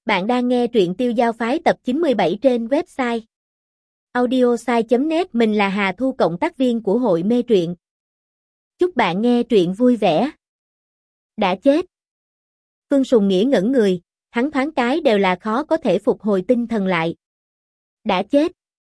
Bạn đang nghe truyện Tiêu Giao Phái tập 97 trên website audiosai.net. Mình là Hà Thu, cộng tác viên của hội mê truyện. Chúc bạn nghe truyện vui vẻ. Đã chết. Phương Sùng Nghĩa ngẩn người, hắn thoáng cái đều là khó có thể phục hồi tinh thần lại. Đã chết.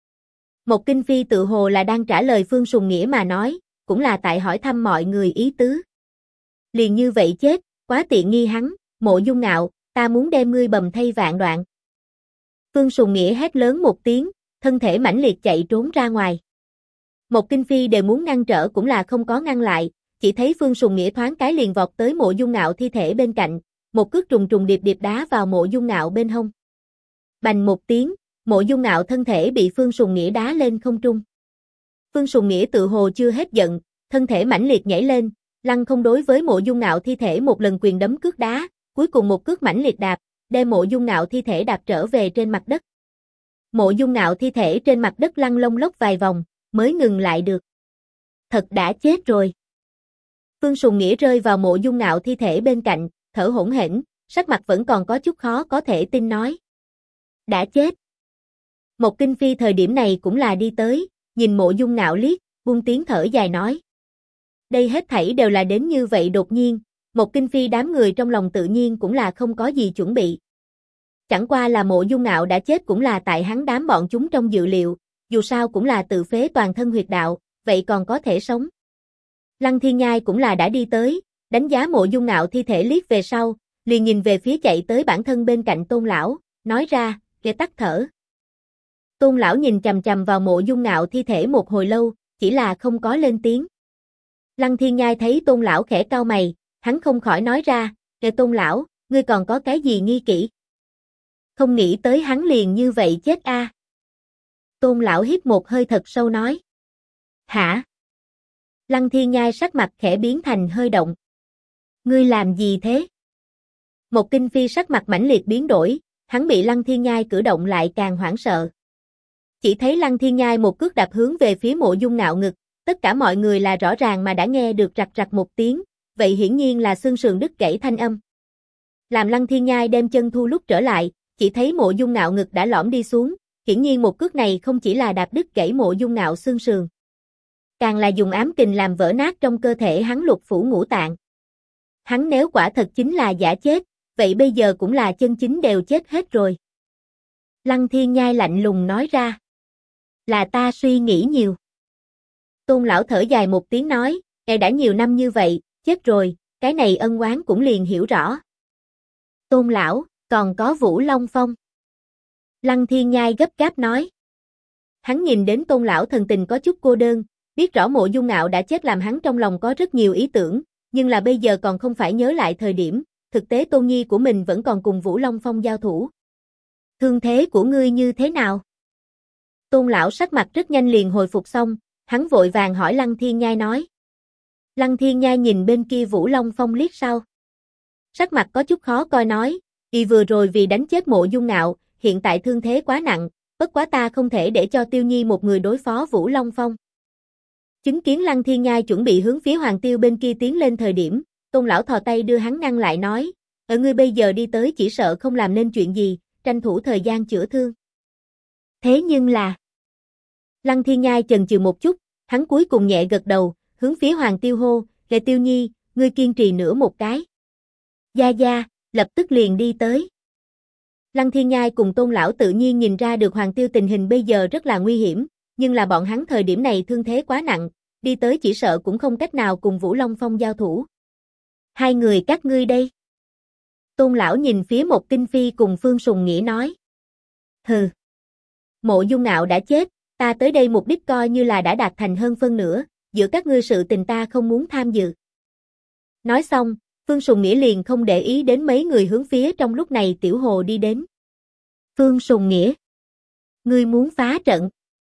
Một Kinh Phi tự hồ là đang trả lời Phương Sùng Nghĩa mà nói, cũng là tại hỏi thăm mọi người ý tứ. Liền như vậy chết, quá tiện nghi hắn. Mộ Dung Ngạo, ta muốn đem ngươi bầm thây vạn đoạn. Phương Sùng Nghĩa hét lớn một tiếng, thân thể mãnh liệt chạy trốn ra ngoài. Một Kinh Phi đều muốn ngăn trở cũng là không có ngăn lại, chỉ thấy Phương Sùng Nghĩa thoáng cái liền vọt tới Mộ Dung Ngạo thi thể bên cạnh, một cước trùng trùng điệp điệp đá vào Mộ Dung Ngạo bên hông. Bành một tiếng, Mộ Dung Ngạo thân thể bị Phương Sùng Nghĩa đá lên không trung. Phương Sùng Nghĩa tự hồ chưa hết giận, thân thể mãnh liệt nhảy lên, lăng không đối với Mộ Dung Ngạo thi thể một lần quyền đấm cước đá, cuối cùng một cước mãnh liệt đạp, đem Mộ Dung Ngạo thi thể đạp trở về trên mặt đất. Mộ Dung Ngạo thi thể trên mặt đất lăn lông lốc vài vòng, mới ngừng lại được. Thật đã chết rồi. Phương Sùng Nghĩa rơi vào Mộ Dung Ngạo thi thể bên cạnh, thở hổn hển, sắc mặt vẫn còn có chút khó có thể tin nói. Đã chết. Một Kinh Phi thời điểm này cũng là đi tới, nhìn Mộ Dung Ngạo liếc, buông tiếng thở dài nói. Đây hết thảy đều là đến như vậy đột nhiên. Một Kinh Phi đám người trong lòng tự nhiên cũng là không có gì chuẩn bị. Chẳng qua là Mộ Dung Ngạo đã chết cũng là tại hắn đám bọn chúng trong dự liệu, dù sao cũng là tự phế toàn thân huyệt đạo, vậy còn có thể sống. Lăng Thiên Nhai cũng là đã đi tới, đánh giá Mộ Dung Ngạo thi thể liếc về sau, liền nhìn về phía chạy tới bản thân bên cạnh Tôn lão, nói ra, để tắt thở. Tôn lão nhìn chằm chằm vào Mộ Dung Ngạo thi thể một hồi lâu, chỉ là không có lên tiếng. Lăng Thiên Nhai thấy Tôn lão khẽ cau mày, hắn không khỏi nói ra, Tôn lão, ngươi còn có cái gì nghi kỹ? Không nghĩ tới hắn liền như vậy chết a. Tôn lão hít một hơi thật sâu nói. Hả? Lăng Thiên Nhai sắc mặt khẽ biến thành hơi động. Ngươi làm gì thế? Một Kinh Phi sắc mặt mãnh liệt biến đổi, hắn bị Lăng Thiên Nhai cử động lại càng hoảng sợ. Chỉ thấy Lăng Thiên Nhai một cước đạp hướng về phía Mộ Dung Ngạo ngực, tất cả mọi người là rõ ràng mà đã nghe được rạch rạch một tiếng. Vậy hiển nhiên là xương sườn đứt gãy thanh âm. Làm Lăng Thiên Nhai đem chân thu lúc trở lại, chỉ thấy Mộ Dung Ngạo ngực đã lõm đi xuống, hiển nhiên một cước này không chỉ là đạp đứt gãy Mộ Dung Ngạo xương sườn, càng là dùng ám kình làm vỡ nát trong cơ thể hắn lục phủ ngũ tạng. Hắn nếu quả thật chính là giả chết, vậy bây giờ cũng là chân chính đều chết hết rồi. Lăng Thiên Nhai lạnh lùng nói ra. Là ta suy nghĩ nhiều. Tôn lão thở dài một tiếng nói, đã nhiều năm như vậy, chết rồi, cái này ân oán cũng liền hiểu rõ. Tôn lão, còn có Vũ Long Phong. Lăng Thiên Nhai gấp gáp nói. Hắn nhìn đến Tôn lão thần tình có chút cô đơn, biết rõ Mộ Dung Ngạo đã chết làm hắn trong lòng có rất nhiều ý tưởng, nhưng là bây giờ còn không phải nhớ lại thời điểm, thực tế Tôn nhi của mình vẫn còn cùng Vũ Long Phong giao thủ. Thương thế của ngươi như thế nào? Tôn lão sắc mặt rất nhanh liền hồi phục xong, hắn vội vàng hỏi Lăng Thiên Nhai nói. Lăng Thiên Nhai nhìn bên kia Vũ Long Phong liếc sau. Sắc mặt có chút khó coi nói, y vừa rồi vì đánh chết Mộ Dung Ngạo, hiện tại thương thế quá nặng, bất quá ta không thể để cho Tiêu Nhi một người đối phó Vũ Long Phong. Chứng kiến Lăng Thiên Nhai chuẩn bị hướng phía Hoàng Tiêu bên kia tiến lên thời điểm, Tôn lão thò tay đưa hắn ngăn lại nói, ở ngươi bây giờ đi tới chỉ sợ không làm nên chuyện gì, tranh thủ thời gian chữa thương. Thế nhưng là... Lăng Thiên Nhai chần chừ một chút, hắn cuối cùng nhẹ gật đầu, hướng phía Hoàng Tiêu hô, Lệ Tiêu Nhi, ngươi kiên trì nữa một cái. Gia Gia, lập tức liền đi tới. Lăng Thiên Nhai cùng Tôn lão tự nhiên nhìn ra được Hoàng Tiêu tình hình bây giờ rất là nguy hiểm, nhưng là bọn hắn thời điểm này thương thế quá nặng, đi tới chỉ sợ cũng không cách nào cùng Vũ Long Phong giao thủ. Hai người các ngươi đây. Tôn lão nhìn phía Một Kinh Phi cùng Phương Sùng Nghĩa nói. Hừ. Mộ Dung Ngạo đã chết, ta tới đây mục đích coi như là đã đạt thành hơn phân nửa, giữa các ngươi sự tình ta không muốn tham dự. Nói xong, Phương Sùng Nghĩa liền không để ý đến mấy người hướng phía trong lúc này Tiểu Hồ đi đến. Phương Sùng Nghĩa, ngươi muốn phá trận.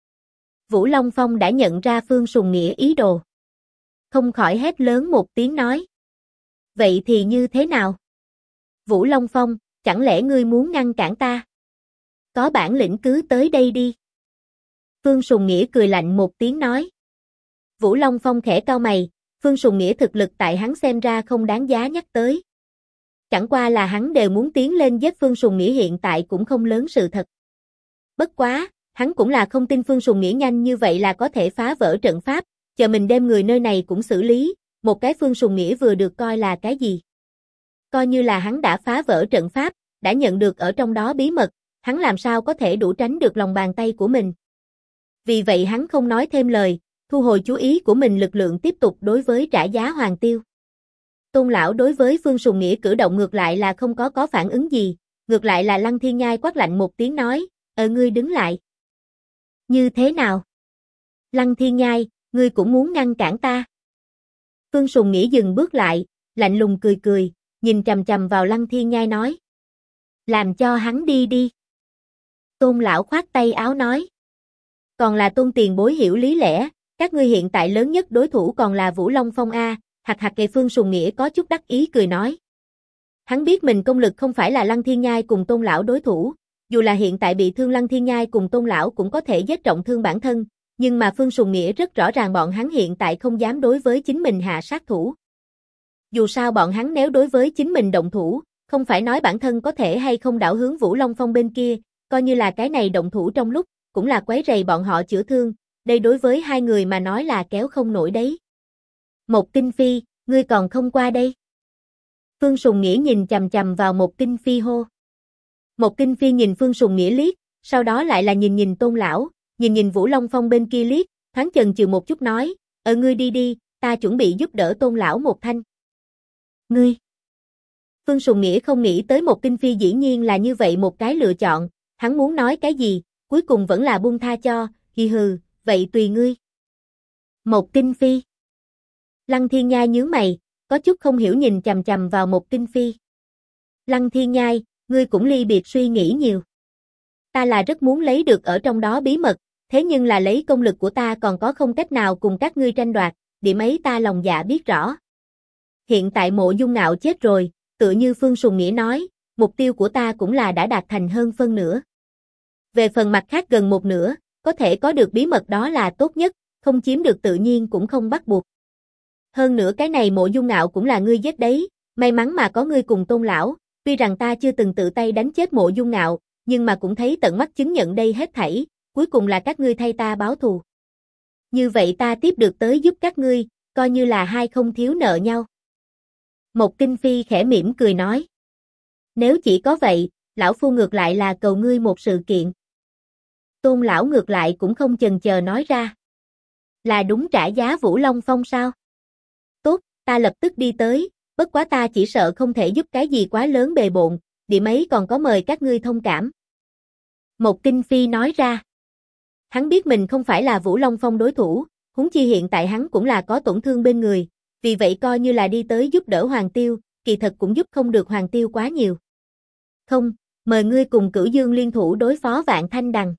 Vũ Long Phong đã nhận ra Phương Sùng Nghĩa ý đồ. Không khỏi hét lớn một tiếng nói. Vậy thì như thế nào? Vũ Long Phong, chẳng lẽ ngươi muốn ngăn cản ta? Có bản lĩnh cứ tới đây đi. Phương Sùng Nghĩa cười lạnh một tiếng nói. Vũ Long Phong khẽ cau mày, Phương Sùng Nghĩa thực lực tại hắn xem ra không đáng giá nhắc tới. Chẳng qua là hắn đều muốn tiến lên giết Phương Sùng Nghĩa hiện tại cũng không lớn sự thật. Bất quá, hắn cũng là không tin Phương Sùng Nghĩa nhanh như vậy là có thể phá vỡ trận pháp, chờ mình đem người nơi này cũng xử lý, một cái Phương Sùng Nghĩa vừa được coi là cái gì. Coi như là hắn đã phá vỡ trận pháp, đã nhận được ở trong đó bí mật, hắn làm sao có thể đủ tránh được lòng bàn tay của mình. Vì vậy hắn không nói thêm lời, thu hồi chú ý của mình, lực lượng tiếp tục đối với trả giá Hoàng Tiêu. Tôn lão đối với Phương Sùng Nghĩa cử động ngược lại là không có phản ứng gì, ngược lại là Lăng Thiên Nhai quát lạnh một tiếng nói, ngươi đứng lại. Như thế nào? Lăng Thiên Nhai, ngươi cũng muốn ngăn cản ta? Phương Sùng Nghĩa dừng bước lại, lạnh lùng cười cười, nhìn chằm chằm vào Lăng Thiên Nhai nói. Làm cho hắn đi đi. Tôn lão khoát tay áo nói. Còn là Tôn tiền bối hiểu lý lẽ, các ngươi hiện tại lớn nhất đối thủ còn là Vũ Long Phong A, hạc kề Phương Sùng Nghĩa có chút đắc ý cười nói. Hắn biết mình công lực không phải là Lăng Thiên Nhai cùng Tôn lão đối thủ, dù là hiện tại bị thương Lăng Thiên Nhai cùng Tôn lão cũng có thể giết trọng thương bản thân, nhưng mà Phương Sùng Nghĩa rất rõ ràng bọn hắn hiện tại không dám đối với chính mình hạ sát thủ. Dù sao bọn hắn nếu đối với chính mình động thủ, không phải nói bản thân có thể hay không đảo hướng Vũ Long Phong bên kia, coi như là cái này động thủ trong lúc, cũng là quấy rầy bọn họ chữa thương, đây đối với hai người mà nói là kéo không nổi đấy. Một Kinh Phi, ngươi còn không qua đây. Phương Sùng Nghĩa nhìn chằm chằm vào Một Kinh Phi hô. Một Kinh Phi nhìn Phương Sùng Nghĩa liếc, sau đó lại là nhìn Tôn lão, nhìn Vũ Long Phong bên kia liếc, thoáng chần chừ một chút nói, ngươi đi đi, ta chuẩn bị giúp đỡ Tôn lão một thanh. Ngươi. Phương Sùng Nghĩa không nghĩ tới Một Kinh Phi dĩ nhiên là như vậy một cái lựa chọn, hắn muốn nói cái gì, cuối cùng vẫn là buông tha cho, hừ, vậy tùy ngươi. Một Kinh Phi. Lăng Thiên Nhai nhướng mày, có chút không hiểu nhìn chằm chằm vào Một Kinh Phi. Lăng Thiên Nhai, ngươi cũng ly biệt suy nghĩ nhiều. Ta là rất muốn lấy được ở trong đó bí mật, thế nhưng là lấy công lực của ta còn có không cách nào cùng các ngươi tranh đoạt, điểm ấy ta lòng dạ biết rõ. Hiện tại Mộ Dung Ngạo chết rồi, tựa như Phương Sùng Nghĩa nói, mục tiêu của ta cũng là đã đạt thành hơn phân nửa. Về phần mặt khác gần một nửa, có thể có được bí mật đó là tốt nhất, không chiếm được tự nhiên cũng không bắt buộc. Hơn nữa cái này Mộ Dung Ngạo cũng là ngươi giết đấy, may mắn mà có ngươi cùng Tôn lão, tuy rằng ta chưa từng tự tay đánh chết Mộ Dung Ngạo, nhưng mà cũng thấy tận mắt chứng nhận đây hết thảy, cuối cùng là các ngươi thay ta báo thù. Như vậy ta tiếp được tới giúp các ngươi, coi như là hai không thiếu nợ nhau. Một Kinh Phi khẽ mỉm cười nói. Nếu chỉ có vậy, lão phu ngược lại là cầu ngươi một sự kiện. Tôn lão ngược lại cũng không chần chờ nói ra. Là đúng trả giá Vũ Long Phong sao? Tốt, ta lập tức đi tới, bất quá ta chỉ sợ không thể giúp cái gì quá lớn bề bộn, điểm ấy còn có mời các ngươi thông cảm. Một Kinh Phi nói ra. Hắn biết mình không phải là Vũ Long Phong đối thủ, huống chi hiện tại hắn cũng là có tổn thương bên người, vì vậy coi như là đi tới giúp đỡ Hoàng Tiêu, kỳ thật cũng giúp không được Hoàng Tiêu quá nhiều. Không, mời ngươi cùng Cửu Dương liên thủ đối phó Vạn Thanh Đằng.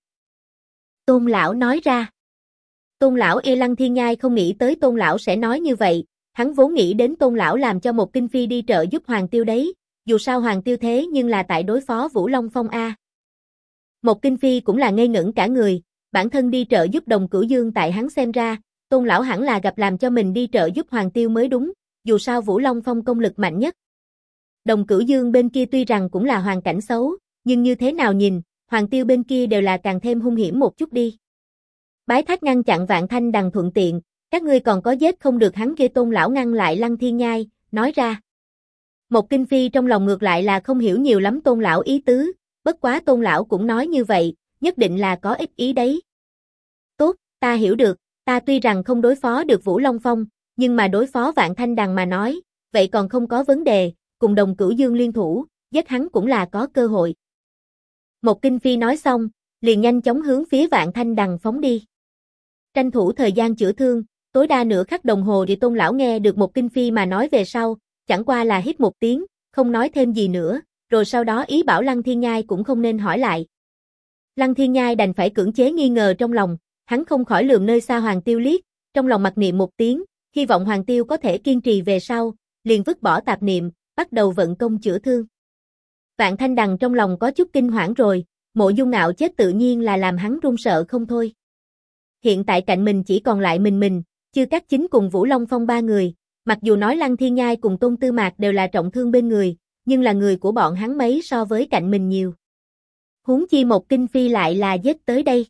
Tôn lão nói ra. Tôn lão Lăng Thiên Nhai không nghĩ tới Tôn lão sẽ nói như vậy, hắn vốn nghĩ đến Tôn lão làm cho Một Kinh Phi đi trợ giúp Hoàng Tiêu đấy, dù sao Hoàng Tiêu thế nhưng là tại đối phó Vũ Long Phong A. Một Kinh Phi cũng là ngây ngẩn cả người, bản thân đi trợ giúp Đồng Cửu Dương tại hắn xem ra, Tôn lão hẳn là gặp làm cho mình đi trợ giúp Hoàng Tiêu mới đúng, dù sao Vũ Long Phong công lực mạnh nhất. Đồng Cửu Dương bên kia tuy rằng cũng là hoàn cảnh xấu, nhưng như thế nào nhìn, Hoàng Tiêu bên kia đều là càng thêm hung hiểm một chút đi. Bái thác ngăn chặn Vạn Thanh Đằng thuận tiện, các ngươi còn có giết không được hắn kia. Tôn lão ngăn lại Lăng Thiên Nhai, nói ra. Một Kinh Phi trong lòng ngược lại là không hiểu nhiều lắm Tôn lão ý tứ, bất quá Tôn lão cũng nói như vậy, nhất định là có ích ý đấy. Tốt, ta hiểu được, ta tuy rằng không đối phó được Vũ Long Phong, nhưng mà đối phó Vạn Thanh Đằng mà nói, vậy còn không có vấn đề, cùng Đồng Cửu Dương liên thủ, giết hắn cũng là có cơ hội. Một Kinh Phi nói xong, liền nhanh chóng hướng phía Vạn Thanh Đằng phóng đi. Tranh thủ thời gian chữa thương, tối đa nửa khắc đồng hồ thì Tôn lão nghe được Một Kinh Phi mà nói về sau, chẳng qua là hít một tiếng, không nói thêm gì nữa, rồi sau đó ý bảo Lăng Thiên Nhai cũng không nên hỏi lại. Lăng Thiên Nhai đành phải cưỡng chế nghi ngờ trong lòng, hắn không khỏi lườm nơi xa Hoàng Tiêu liếc, trong lòng mặc niệm một tiếng, hy vọng Hoàng Tiêu có thể kiên trì về sau, liền vứt bỏ tạp niệm, bắt đầu vận công chữa thương. Vạn Thanh Đằng trong lòng có chút kinh hoảng rồi, Mộ Dung Ngạo chết tự nhiên là làm hắn run sợ không thôi. Hiện tại cạnh mình chỉ còn lại mình, Chư Cát Chính cùng Vũ Long Phong ba người, mặc dù nói Lăng Thiên Nhai cùng Tôn Tư Mạc đều là trọng thương bên người, nhưng là người của bọn hắn mấy so với cạnh mình nhiều. Huống chi một Kinh Phi lại là giết tới đây.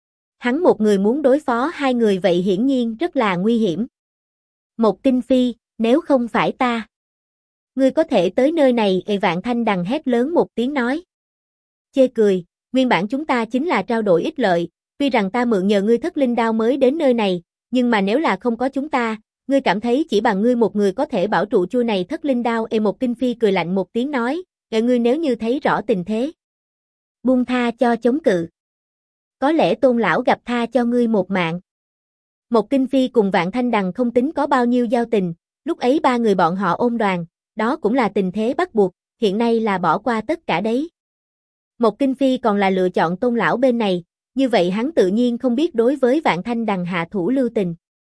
Hắn một người muốn đối phó hai người vậy hiển nhiên rất là nguy hiểm. Một Kinh Phi, nếu không phải ta, ngươi có thể tới nơi này. Vạn Thanh Đằng hét lớn một tiếng nói. Chê cười, nguyên bản chúng ta chính là trao đổi ích lợi, tuy rằng ta mượn nhờ ngươi Thất Linh Đao mới đến nơi này, nhưng mà nếu là không có chúng ta, ngươi cảm thấy chỉ bằng ngươi một người có thể bảo trụ chuôi này Thất Linh Đao. Một Kinh Phi cười lạnh một tiếng nói, ngươi nếu như thấy rõ tình thế, buông tha cho chống cự. Có lẽ Tôn lão gặp tha cho ngươi một mạng. Một Kinh Phi cùng Vạn Thanh Đằng không tính có bao nhiêu giao tình, lúc ấy ba người bọn họ ôm đoàn, đó cũng là tình thế bắt buộc, hiện nay là bỏ qua tất cả đấy. Một Kinh Phi còn là lựa chọn Tôn lão bên này, như vậy hắn tự nhiên không biết đối với Vạn Thanh Đằng hạ thủ lưu tình.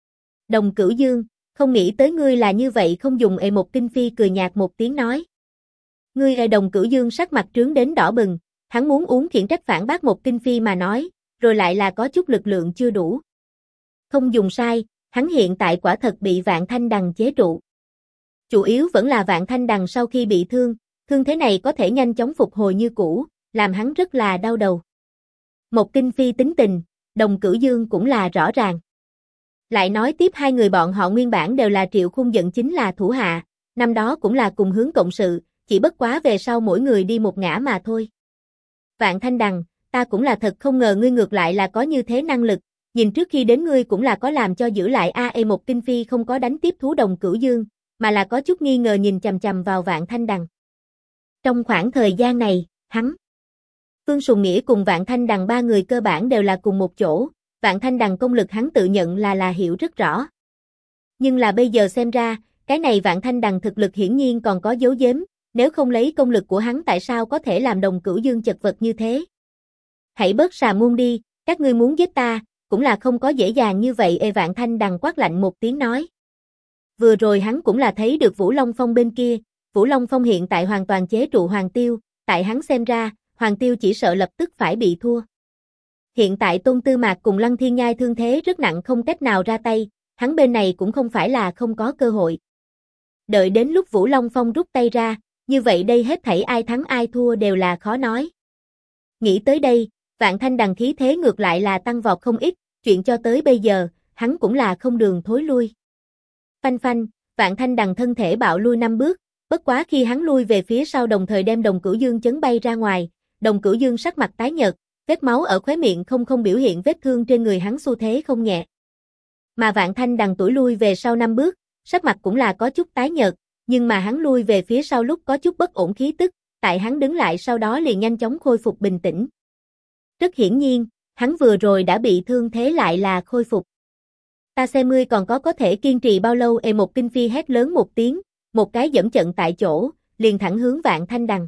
Đồng Cửu Dương, không nghĩ tới ngươi là như vậy không dùng. Một Kinh Phi cười nhạt một tiếng nói. Ngươi. Đồng Cửu Dương sắc mặt trướng đến đỏ bừng, hắn muốn uống khiển trách phản bác một Kinh Phi mà nói, rồi lại là có chút lực lượng chưa đủ. Không dùng sai, hắn hiện tại quả thật bị Vạn Thanh Đằng chế trụ. Chủ yếu vẫn là Vạn Thanh Đằng sau khi bị thương, thương thế này có thể nhanh chóng phục hồi như cũ, làm hắn rất là đau đầu. Một Kinh Phi tính tình, Đồng Cửu Dương cũng là rõ ràng. Lại nói tiếp hai người bọn họ nguyên bản đều là Triệu Khung Dận chính là thủ hạ, năm đó cũng là cùng hướng cộng sự, chỉ bất quá về sau mỗi người đi một ngã mà thôi. Vạn Thanh Đằng, ta cũng là thật không ngờ ngươi ngược lại là có như thế năng lực, nhìn trước khi đến ngươi cũng là có làm cho giữ lại Một Kinh Phi không có đánh tiếp thú Đồng Cửu Dương, mà là có chút nghi ngờ nhìn chằm chằm vào Vạn Thanh Đằng. Trong khoảng thời gian này, hắn, Phương Sùng Nghĩa cùng Vạn Thanh Đằng ba người cơ bản đều là cùng một chỗ, Vạn Thanh Đằng công lực hắn tự nhận là hiểu rất rõ. Nhưng là bây giờ xem ra, cái này Vạn Thanh Đằng thực lực hiển nhiên còn có giấu giếm, nếu không lấy công lực của hắn tại sao có thể làm Đồng Cửu Dương chật vật như thế. Hãy bớt xà muôn đi, các ngươi muốn giết ta, cũng là không có dễ dàng như vậy. Vạn Thanh Đằng quát lạnh một tiếng nói. Vừa rồi hắn cũng là thấy được Vũ Long Phong bên kia, Vũ Long Phong hiện tại hoàn toàn chế trụ Hoàng Tiêu, tại hắn xem ra, Hoàng Tiêu chỉ sợ lập tức phải bị thua. Hiện tại Tôn Tư Mạc cùng Lăng Thiên Nhai thương thế rất nặng không cách nào ra tay, hắn bên này cũng không phải là không có cơ hội. Đợi đến lúc Vũ Long Phong rút tay ra, như vậy đây hết thảy ai thắng ai thua đều là khó nói. Nghĩ tới đây, Vạn Thanh Đằng khí thế ngược lại là tăng vọt không ít, chuyện cho tới bây giờ, hắn cũng là không đường thối lui. Phanh phanh, Vạn Thanh Đằng thân thể bạo lui 5 bước, bất quá khi hắn lui về phía sau đồng thời đem Đồng Cửu Dương chấn bay ra ngoài, Đồng Cửu Dương sắc mặt tái nhợt, vết máu ở khóe miệng không biểu hiện vết thương trên người hắn xu thế không nhẹ. Mà Vạn Thanh Đằng tuổi lui về sau 5 bước, sắc mặt cũng là có chút tái nhợt, nhưng mà hắn lui về phía sau lúc có chút bất ổn khí tức, tại hắn đứng lại sau đó liền nhanh chóng khôi phục bình tĩnh. Rất hiển nhiên, hắn vừa rồi đã bị thương thế lại là khôi phục. Ta xem ngươi còn có thể kiên trì bao lâu. Một Kinh Phi hét lớn một tiếng, một cái dẫm trận tại chỗ, liền thẳng hướng Vạn Thanh Đằng.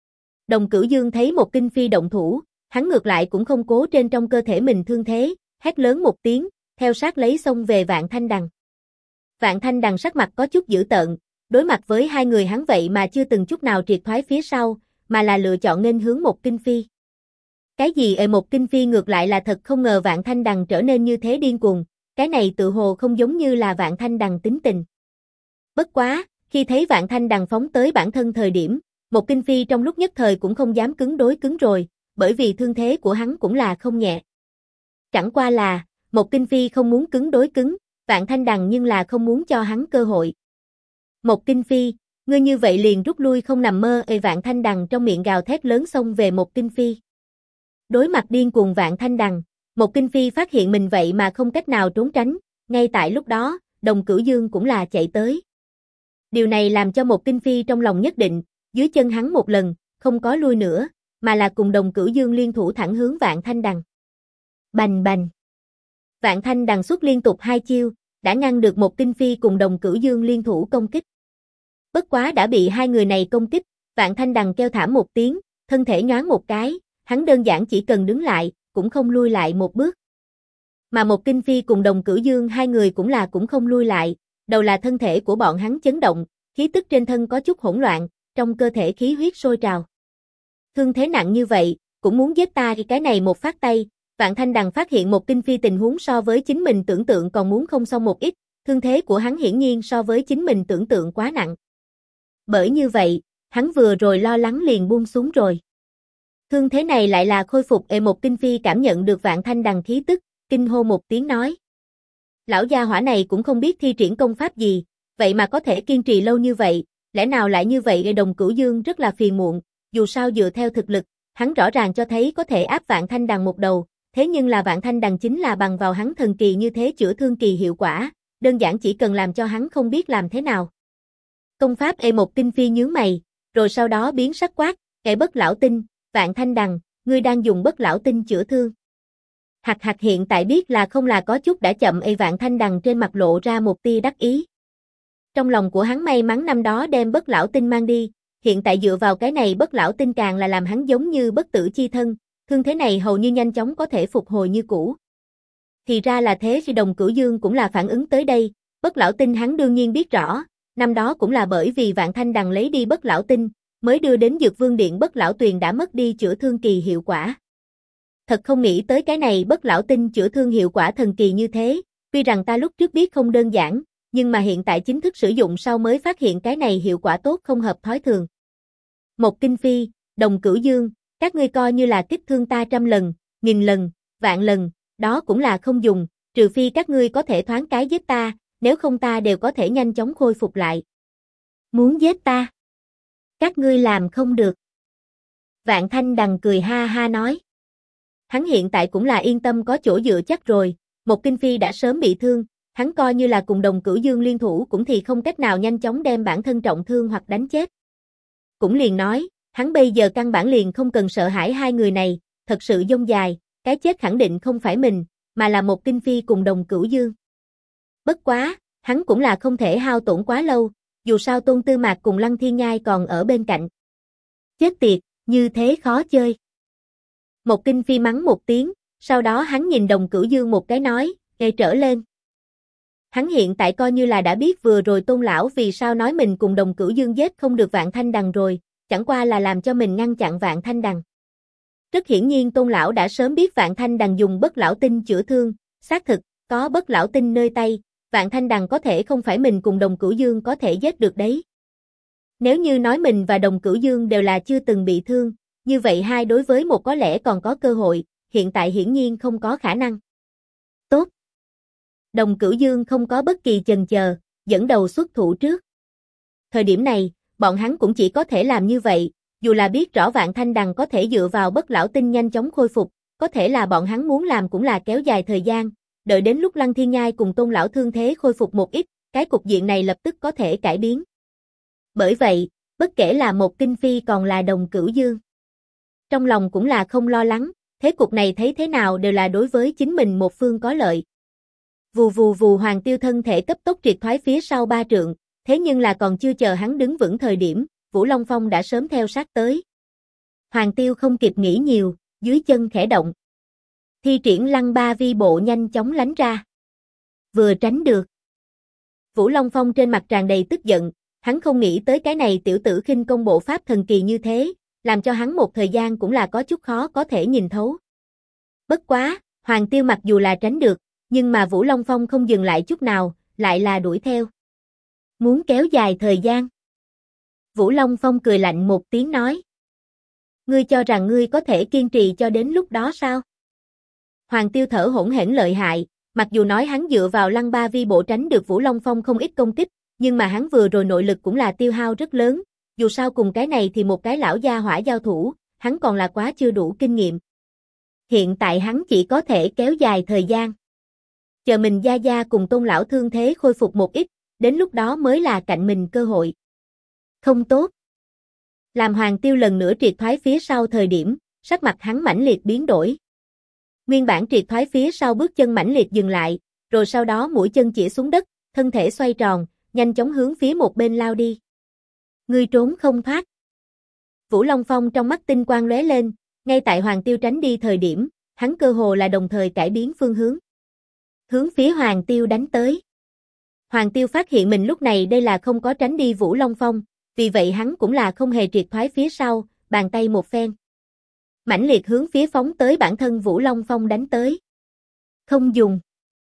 Đồng Cửu Dương thấy một Kinh Phi động thủ, hắn ngược lại cũng không cố trên trong cơ thể mình thương thế, hét lớn một tiếng, theo sát lấy xông về Vạn Thanh Đằng. Vạn Thanh Đằng sắc mặt có chút dữ tợn, đối mặt với hai người hắn vậy mà chưa từng chút nào triệt thoái phía sau, mà là lựa chọn nghênh hướng một Kinh Phi. Cái gì? Một Kinh Phi ngược lại là thật không ngờ Vạn Thanh Đằng trở nên như thế điên cuồng, cái này tự hồ không giống như là Vạn Thanh Đằng tính tình. Bất quá, khi thấy Vạn Thanh Đằng phóng tới bản thân thời điểm, một Kinh Phi trong lúc nhất thời cũng không dám cứng đối cứng rồi, bởi vì thương thế của hắn cũng là không nhẹ. Chẳng qua là, một Kinh Phi không muốn cứng đối cứng, Vạn Thanh Đằng nhưng là không muốn cho hắn cơ hội. Một Kinh Phi, ngươi như vậy liền rút lui không nằm mơ. Vạn Thanh Đằng trong miệng gào thét lớn xông về một Kinh Phi. Đối mặt điên cuồng Vạn Thanh Đằng, một Kinh Phi phát hiện mình vậy mà không cách nào trốn tránh, ngay tại lúc đó, Đồng Cửu Dương cũng là chạy tới. Điều này làm cho một Kinh Phi trong lòng nhất định, dưới chân hắn một lần, không có lui nữa, mà là cùng Đồng Cửu Dương liên thủ thẳng hướng Vạn Thanh Đằng. Bành bành. Vạn Thanh Đằng xuất liên tục 2 chiêu, đã ngăn được một Kinh Phi cùng Đồng Cửu Dương liên thủ công kích. Bất quá đã bị hai người này công kích, Vạn Thanh Đằng kêu thảm một tiếng, thân thể nhoáng một cái, hắn đơn giản chỉ cần đứng lại, cũng không lui lại một bước. Mà một Kinh Phi cùng Đồng Cửu Dương hai người cũng không lui lại, đầu là thân thể của bọn hắn chấn động, khí tức trên thân có chút hỗn loạn, trong cơ thể khí huyết sôi trào. Thương thế nặng như vậy, cũng muốn giết ta thì cái này một phát tay, Vạn Thanh Đằng phát hiện một Kinh Phi tình huống so với chính mình tưởng tượng còn muốn không xong một ít, thương thế của hắn hiển nhiên so với chính mình tưởng tượng quá nặng. Bởi như vậy, hắn vừa rồi lo lắng liền buông xuống rồi. Thương thế này lại là khôi phục. Một Kinh Phi cảm nhận được Vạn Thanh Đằng khí tức, kinh hô một tiếng nói. Lão gia hỏa này cũng không biết thi triển công pháp gì, vậy mà có thể kiên trì lâu như vậy, lẽ nào lại như vậy? Đồng Cửu Dương rất là phiền muộn, dù sao dựa theo thực lực, hắn rõ ràng cho thấy có thể áp Vạn Thanh Đằng một đầu, thế nhưng là Vạn Thanh Đằng chính là bằng vào hắn thần kỳ như thế chữa thương kỳ hiệu quả, đơn giản chỉ cần làm cho hắn không biết làm thế nào. Công pháp một Kinh Phi nhướng mày, rồi sau đó biến sắc quát, Bất Lão Tinh, Vạn Thanh Đằng, ngươi đang dùng Bất Lão Tinh chữa thương. Hạc Hạc hiện tại biết là không là có chút đã chậm. Vạn Thanh Đằng trên mặt lộ ra một tia đắc ý. Trong lòng của hắn may mắn năm đó đem Bất Lão Tinh mang đi, hiện tại dựa vào cái này Bất Lão Tinh càng là làm hắn giống như bất tử chi thân, thương thế này hầu như nhanh chóng có thể phục hồi như cũ. Thì ra là thế. Đồng Cửu Dương cũng là phản ứng tới đây, Bất Lão Tinh hắn đương nhiên biết rõ, năm đó cũng là bởi vì Vạn Thanh Đằng lấy đi Bất Lão Tinh, mới đưa đến Dược Vương Điện Bất Lão Tuyền đã mất đi chữa thương kỳ hiệu quả. Thật không nghĩ tới cái này Bất Lão Tinh chữa thương hiệu quả thần kỳ như thế, tuy rằng ta lúc trước biết không đơn giản, nhưng mà hiện tại chính thức sử dụng sau mới phát hiện cái này hiệu quả tốt không hợp thói thường. Một Kinh Phi, Đồng Cửu Dương, các ngươi coi như là kích thương ta 100 lần, 1000 lần, vạn lần, đó cũng là không dùng, trừ phi các ngươi có thể thoáng cái giết ta, nếu không ta đều có thể nhanh chóng khôi phục lại. Muốn giết ta? Các ngươi làm không được. Vạn Thanh Đằng cười ha ha nói. Hắn hiện tại cũng là yên tâm có chỗ dựa chắc rồi, Một Kinh Phi đã sớm bị thương, hắn coi như là cùng Đồng Cửu Dương liên thủ cũng thì không cách nào nhanh chóng đem bản thân trọng thương hoặc đánh chết. Cũng liền nói, hắn bây giờ căn bản liền không cần sợ hãi hai người này, thật sự dông dài, cái chết khẳng định không phải mình, mà là Một Kinh Phi cùng Đồng Cửu Dương. Bất quá, hắn cũng là không thể hao tổn quá lâu, dù sao Tôn Tư Mạc cùng Lăng Thiên Nhai còn ở bên cạnh. Chết tiệt, như thế khó chơi. Một Kinh Phi mắng một tiếng, sau đó hắn nhìn Đồng Cửu Dương một cái nói, trở lên. Hắn hiện tại coi như là đã biết vừa rồi Tôn lão vì sao nói mình cùng Đồng Cửu Dương giết không được Vạn Thanh Đằng rồi, chẳng qua là làm cho mình ngăn chặn Vạn Thanh Đằng. Rất hiển nhiên Tôn lão đã sớm biết Vạn Thanh Đằng dùng Bất Lão Tinh chữa thương, xác thực, có Bất Lão Tinh nơi tay, Vạn Thanh Đằng có thể không phải mình cùng Đồng Cửu Dương có thể giết được đấy. Nếu như nói mình và Đồng Cửu Dương đều là chưa từng bị thương, như vậy hai đối với một có lẽ còn có cơ hội, hiện tại hiển nhiên không có khả năng. Tốt. Đồng Cửu Dương không có bất kỳ chần chờ, dẫn đầu xuất thủ trước. Thời điểm này, bọn hắn cũng chỉ có thể làm như vậy, dù là biết rõ Vạn Thanh Đằng có thể dựa vào Bất Lão Tinh nhanh chóng khôi phục, có thể là bọn hắn muốn làm cũng là kéo dài thời gian, đợi đến lúc Lăng Thiên Nhai cùng Tôn lão thương thế khôi phục một ít, cái cục diện này lập tức có thể cải biến. Bởi vậy, bất kể là Một Kinh Phi còn là Đồng Cửu Dương, trong lòng cũng là không lo lắng, thế cục này thấy thế nào đều là đối với chính mình một phương có lợi. Vù vù vù Hoàng Tiêu thân thể cấp tốc triệt thoái phía sau 3 trượng, thế nhưng là còn chưa chờ hắn đứng vững thời điểm, Vũ Long Phong đã sớm theo sát tới. Hoàng Tiêu không kịp nghĩ nhiều, dưới chân khẽ động. Thi triển Lăng Ba Vi bộ nhanh chóng lánh ra. Vừa tránh được. Vũ Long Phong trên mặt tràn đầy tức giận, hắn không nghĩ tới cái này tiểu tử khinh công bộ pháp thần kỳ như thế, làm cho hắn một thời gian cũng là có chút khó có thể nhìn thấu. Bất quá, Hoàng Tiêu mặc dù là tránh được, nhưng mà Vũ Long Phong không dừng lại chút nào, lại là đuổi theo. Muốn kéo dài thời gian. Vũ Long Phong cười lạnh một tiếng nói. Ngươi cho rằng ngươi có thể kiên trì cho đến lúc đó sao? Hoàng Tiêu thở hổn hển lợi hại, mặc dù nói hắn dựa vào Lăng Ba Vi bộ tránh được Vũ Long Phong không ít công kích, nhưng mà hắn vừa rồi nội lực cũng là tiêu hao rất lớn, dù sao cùng cái này thì một cái lão gia hỏa giao thủ, hắn còn là quá chưa đủ kinh nghiệm. Hiện tại hắn chỉ có thể kéo dài thời gian. Chờ mình gia gia cùng Tôn lão thương thế khôi phục một ít, đến lúc đó mới là cạnh mình cơ hội. Không tốt. Làm Hoàng Tiêu lần nữa triệt thoái phía sau thời điểm, sắc mặt hắn mãnh liệt biến đổi. Nguyên bản triệt thoái phía sau bước chân mãnh liệt dừng lại, rồi sau đó mũi chân chĩa xuống đất, thân thể xoay tròn, nhanh chóng hướng phía một bên lao đi. Ngươi trốn không thoát. Vũ Long Phong trong mắt tinh quang lóe lên, ngay tại Hoàng Tiêu tránh đi thời điểm, hắn cơ hồ là đồng thời cải biến phương hướng. Hướng phía Hoàng Tiêu đánh tới. Hoàng Tiêu phát hiện mình lúc này đây là không có tránh đi Vũ Long Phong, vì vậy hắn cũng là không hề triệt thoái phía sau, bàn tay một phen. Mãnh liệt hướng phía phóng tới bản thân Vũ Long Phong đánh tới. Không dùng.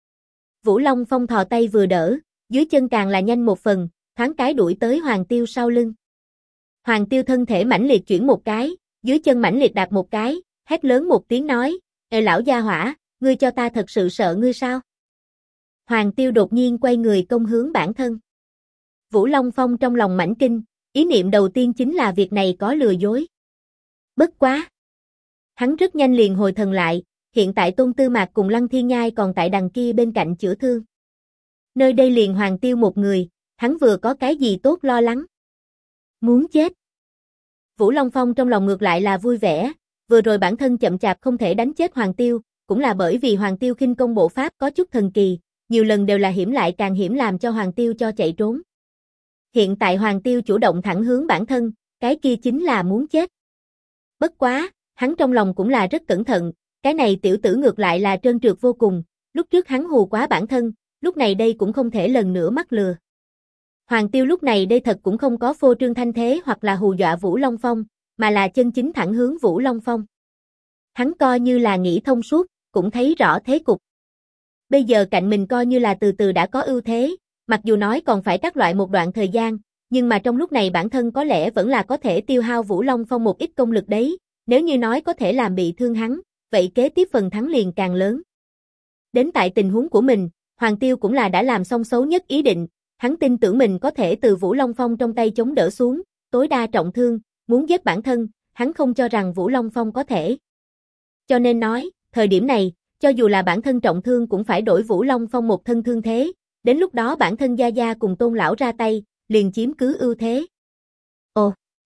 Vũ Long Phong thò tay vừa đỡ, dưới chân càng là nhanh một phần, thoáng cái đuổi tới Hoàng Tiêu sau lưng. Hoàng Tiêu thân thể mãnh liệt chuyển một cái, dưới chân mãnh liệt đạp một cái, hét lớn một tiếng nói, "Ê lão gia hỏa, ngươi cho ta thật sự sợ ngươi sao?" Hoàng Tiêu đột nhiên quay người công hướng bản thân. Vũ Long Phong trong lòng mãnh kinh, ý niệm đầu tiên chính là việc này có lừa dối. Bất quá. Hắn rất nhanh liền hồi thần lại, hiện tại Tôn Tư Mạc cùng Lăng Thiên Nhai còn tại đằng kia bên cạnh chữa thương. Nơi đây liền Hoàng Tiêu một người, hắn vừa có cái gì tốt lo lắng. Muốn chết. Vũ Long Phong trong lòng ngược lại là vui vẻ, vừa rồi bản thân chậm chạp không thể đánh chết Hoàng Tiêu, cũng là bởi vì Hoàng Tiêu khinh công bộ pháp có chút thần kỳ, nhiều lần đều là hiểm lại càng hiểm làm cho Hoàng Tiêu cho chạy trốn. Hiện tại Hoàng Tiêu chủ động thẳng hướng bản thân, cái kia chính là muốn chết. Bất quá, hắn trong lòng cũng là rất cẩn thận, cái này tiểu tử ngược lại là trơn trượt vô cùng, lúc trước hắn hù quá bản thân, lúc này đây cũng không thể lần nữa mắc lừa. Hoàng Tiêu lúc này đây thật cũng không có phô trương thanh thế hoặc là hù dọa Vũ Long Phong, mà là chân chính thẳng hướng Vũ Long Phong. Hắn coi như là nghĩ thông suốt, cũng thấy rõ thế cục. Bây giờ cạnh mình coi như là từ từ đã có ưu thế, mặc dù nói còn phải các loại một đoạn thời gian, nhưng mà trong lúc này bản thân có lẽ vẫn là có thể tiêu hao Vũ Long Phong một ít công lực đấy, nếu như nói có thể làm bị thương hắn, vậy kế tiếp phần thắng liền càng lớn. Đến tại tình huống của mình, Hoàng Tiêu cũng là đã làm xong xấu nhất ý định, hắn tin tưởng mình có thể từ Vũ Long Phong trong tay chống đỡ xuống, tối đa trọng thương, muốn giết bản thân, hắn không cho rằng Vũ Long Phong có thể. Cho nên nói, thời điểm này, cho dù là bản thân trọng thương cũng phải đổi Vũ Long Phong một thân thương thế, đến lúc đó bản thân Gia Gia cùng Tôn lão ra tay, liền chiếm cứ ưu thế. Ồ!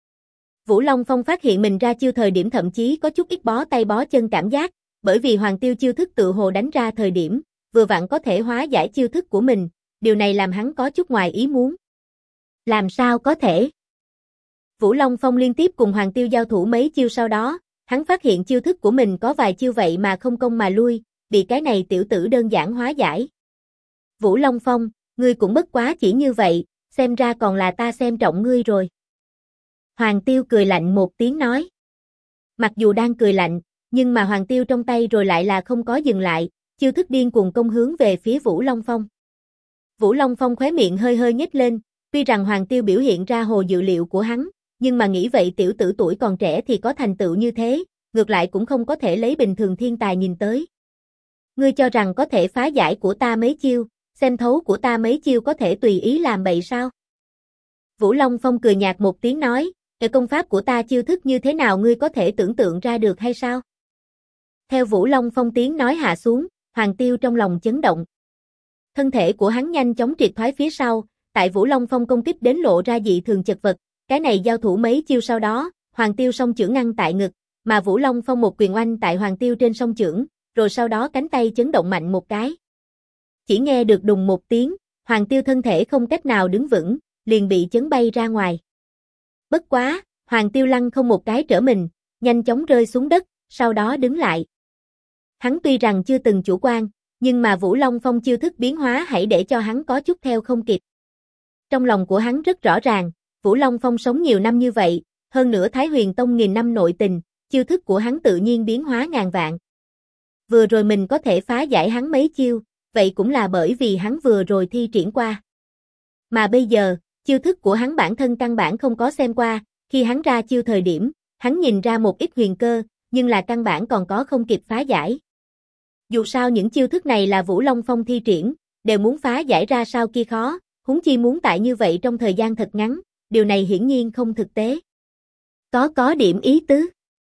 Vũ Long Phong phát hiện mình ra chiêu thời điểm thậm chí có chút ít bó tay bó chân cảm giác, bởi vì Hoàng Tiêu chiêu thức tự hồ đánh ra thời điểm, vừa vặn có thể hóa giải chiêu thức của mình, điều này làm hắn có chút ngoài ý muốn. Làm sao có thể? Vũ Long Phong liên tiếp cùng Hoàng Tiêu giao thủ mấy chiêu sau đó, hắn phát hiện chiêu thức của mình có vài chiêu vậy mà không công mà lui, bị cái này tiểu tử đơn giản hóa giải. Vũ Long Phong, ngươi cũng bất quá chỉ như vậy, xem ra còn là ta xem trọng ngươi rồi. Hoàng Tiêu cười lạnh một tiếng nói. Mặc dù đang cười lạnh, nhưng mà Hoàng Tiêu trong tay rồi lại là không có dừng lại, chiêu thức điên cuồng công hướng về phía Vũ Long Phong. Vũ Long Phong khóe miệng hơi hơi nhếch lên, tuy rằng Hoàng Tiêu biểu hiện ra hồ dự liệu của hắn, nhưng mà nghĩ vậy tiểu tử tuổi còn trẻ thì có thành tựu như thế, ngược lại cũng không có thể lấy bình thường thiên tài nhìn tới. Ngươi cho rằng có thể phá giải của ta mấy chiêu, xem thấu của ta mấy chiêu có thể tùy ý làm bậy sao? Vũ Long Phong cười nhạt một tiếng nói, công pháp của ta chiêu thức như thế nào ngươi có thể tưởng tượng ra được hay sao? Theo Vũ Long Phong tiếng nói hạ xuống, Hoàng Tiêu trong lòng chấn động. Thân thể của hắn nhanh chóng triệt thoái phía sau, tại Vũ Long Phong công kích đến lộ ra dị thường chật vật, cái này giao thủ mấy chiêu sau đó, Hoàng Tiêu song chưởng ngăn tại ngực, mà Vũ Long Phong một quyền oanh tại Hoàng Tiêu trên song chưởng, rồi sau đó cánh tay chấn động mạnh một cái. Chỉ nghe được đùng một tiếng, Hoàng Tiêu thân thể không cách nào đứng vững, liền bị chấn bay ra ngoài. Bất quá, Hoàng Tiêu lăn không một cái trở mình, nhanh chóng rơi xuống đất, sau đó đứng lại. Hắn tuy rằng chưa từng chủ quan, nhưng mà Vũ Long Phong chiêu thức biến hóa hãy để cho hắn có chút theo không kịp. Trong lòng của hắn rất rõ ràng, Vũ Long Phong sống nhiều năm như vậy, hơn nữa Thái Huyền Tông nghìn năm nội tình, chiêu thức của hắn tự nhiên biến hóa ngàn vạn. Vừa rồi mình có thể phá giải hắn mấy chiêu, vậy cũng là bởi vì hắn vừa rồi thi triển qua. Mà bây giờ, chiêu thức của hắn bản thân căn bản không có xem qua, khi hắn ra chiêu thời điểm, hắn nhìn ra một ít huyền cơ, nhưng là căn bản còn có không kịp phá giải. Dù sao những chiêu thức này là Vũ Long Phong thi triển, đều muốn phá giải ra sao kia khó, huống chi muốn tại như vậy trong thời gian thật ngắn, điều này hiển nhiên không thực tế. Có điểm ý tứ.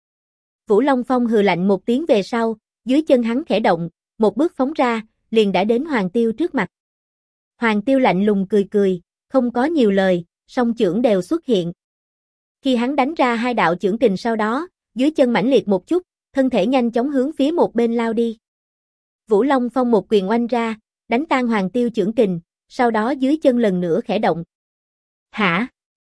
Vũ Long Phong hừ lạnh một tiếng về sau, dưới chân hắn khẽ động, một bước phóng ra, liền đã đến Hoàng Tiêu trước mặt. Hoàng Tiêu lạnh lùng cười cười, không có nhiều lời, song chưởng đều xuất hiện. Khi hắn đánh ra hai đạo chưởng kình sau đó, dưới chân mãnh liệt một chút, thân thể nhanh chóng hướng phía một bên lao đi. Vũ Long Phong một quyền oanh ra, đánh tan Hoàng Tiêu chưởng kình, sau đó dưới chân lần nữa khẽ động. Hả?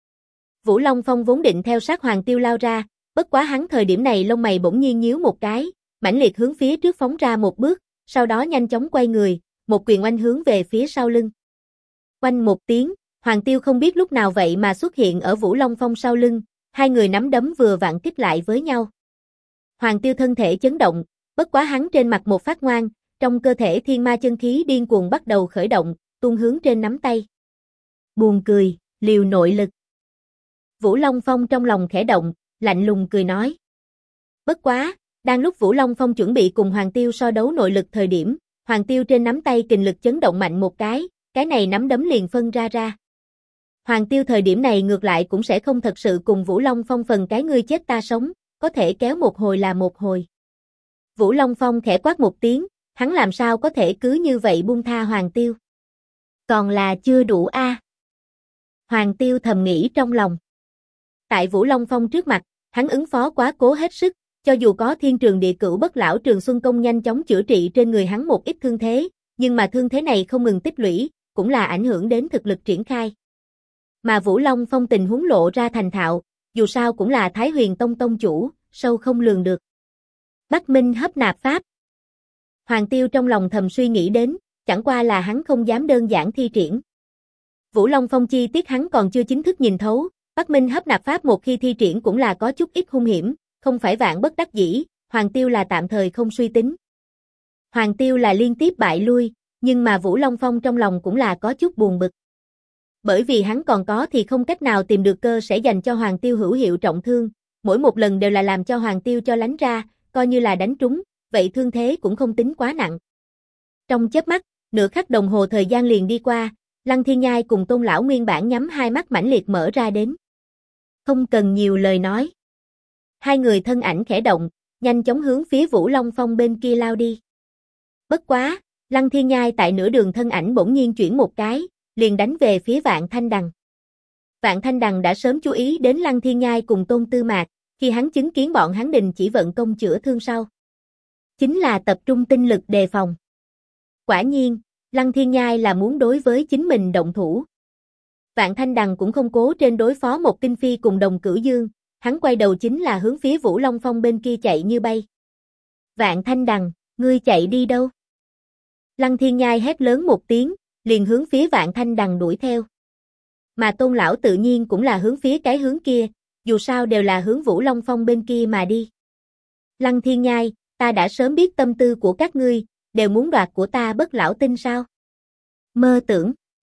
Vũ Long Phong vốn định theo sát Hoàng Tiêu lao ra, bất quá hắn thời điểm này lông mày bỗng nhiên nhíu một cái, mãnh liệt hướng phía trước phóng ra một bước, sau đó nhanh chóng quay người, một quyền oanh hướng về phía sau lưng. Oanh một tiếng, Hoàng Tiêu không biết lúc nào vậy mà xuất hiện ở Vũ Long Phong sau lưng, hai người nắm đấm vừa vặn kích lại với nhau. Hoàng Tiêu thân thể chấn động, bất quá hắn trên mặt một phát ngoan, trong cơ thể thiên ma chân khí điên cuồng bắt đầu khởi động, tuôn hướng trên nắm tay. Buồn cười, liều nội lực. Vũ Long Phong trong lòng khẽ động, lạnh lùng cười nói. Bất quá, đang lúc Vũ Long Phong chuẩn bị cùng Hoàng Tiêu so đấu nội lực thời điểm, Hoàng Tiêu trên nắm tay kình lực chấn động mạnh một cái này nắm đấm liền phân ra. Hoàng Tiêu thời điểm này ngược lại cũng sẽ không thật sự cùng Vũ Long Phong phần cái ngươi chết ta sống, có thể kéo một hồi là một hồi. Vũ Long Phong khẽ quát một tiếng, hắn làm sao có thể cứ như vậy buông tha Hoàng Tiêu. Còn là chưa đủ a. Hoàng Tiêu thầm nghĩ trong lòng. Tại Vũ Long Phong trước mặt, hắn ứng phó quá cố hết sức, cho dù có Thiên Trường Địa Cửu Bất Lão Trường Xuân Công nhanh chóng chữa trị trên người hắn một ít thương thế, nhưng mà thương thế này không ngừng tích lũy, cũng là ảnh hưởng đến thực lực triển khai. Mà Vũ Long Phong tình huống lộ ra thành thạo, dù sao cũng là Thái Huyền Tông tông chủ, sâu không lường được. Bắc Minh hấp nạp pháp. Hoàng Tiêu trong lòng thầm suy nghĩ đến, chẳng qua là hắn không dám đơn giản thi triển. Vũ Long Phong chi tiết hắn còn chưa chính thức nhìn thấu, Bắc Minh hấp nạp pháp một khi thi triển cũng là có chút ít hung hiểm, không phải vạn bất đắc dĩ, Hoàng Tiêu là tạm thời không suy tính. Hoàng Tiêu là liên tiếp bại lui, nhưng mà Vũ Long Phong trong lòng cũng là có chút buồn bực. Bởi vì hắn còn có thì không cách nào tìm được cơ sẽ dành cho Hoàng Tiêu hữu hiệu trọng thương, mỗi một lần đều là làm cho Hoàng Tiêu cho lánh ra, coi như là đánh trúng, vậy thương thế cũng không tính quá nặng. Trong chớp mắt, nửa khắc đồng hồ thời gian liền đi qua, Lăng Thiên Nhai cùng Tôn lão nguyên bản nhắm hai mắt mãnh liệt mở ra đến. Không cần nhiều lời nói. Hai người thân ảnh khẽ động, nhanh chóng hướng phía Vũ Long Phong bên kia lao đi. Bất quá, Lăng Thiên Nhai tại nửa đường thân ảnh bỗng nhiên chuyển một cái, liền đánh về phía Vạn Thanh Đằng. Vạn Thanh Đằng đã sớm chú ý đến Lăng Thiên Nhai cùng Tôn Tư Mạc, khi hắn chứng kiến bọn hắn đình chỉ vận công chữa thương sau. Chính là tập trung tinh lực đề phòng. Quả nhiên, Lăng Thiên Nhai là muốn đối với chính mình động thủ. Vạn Thanh Đằng cũng không cố trên đối phó một Kinh Phi cùng Đồng Cửu Dương, hắn quay đầu chính là hướng phía Vũ Long Phong bên kia chạy như bay. Vạn Thanh Đằng, ngươi chạy đi đâu? Lăng Thiên Nhai hét lớn một tiếng, liền hướng phía Vạn Thanh Đằng đuổi theo. Mà Tôn lão tự nhiên cũng là hướng phía cái hướng kia, dù sao đều là hướng Vũ Long Phong bên kia mà đi. Lăng Thiên Nhai, ta đã sớm biết tâm tư của các ngươi, đều muốn đoạt của ta Bất Lão Tinh sao? Mơ tưởng.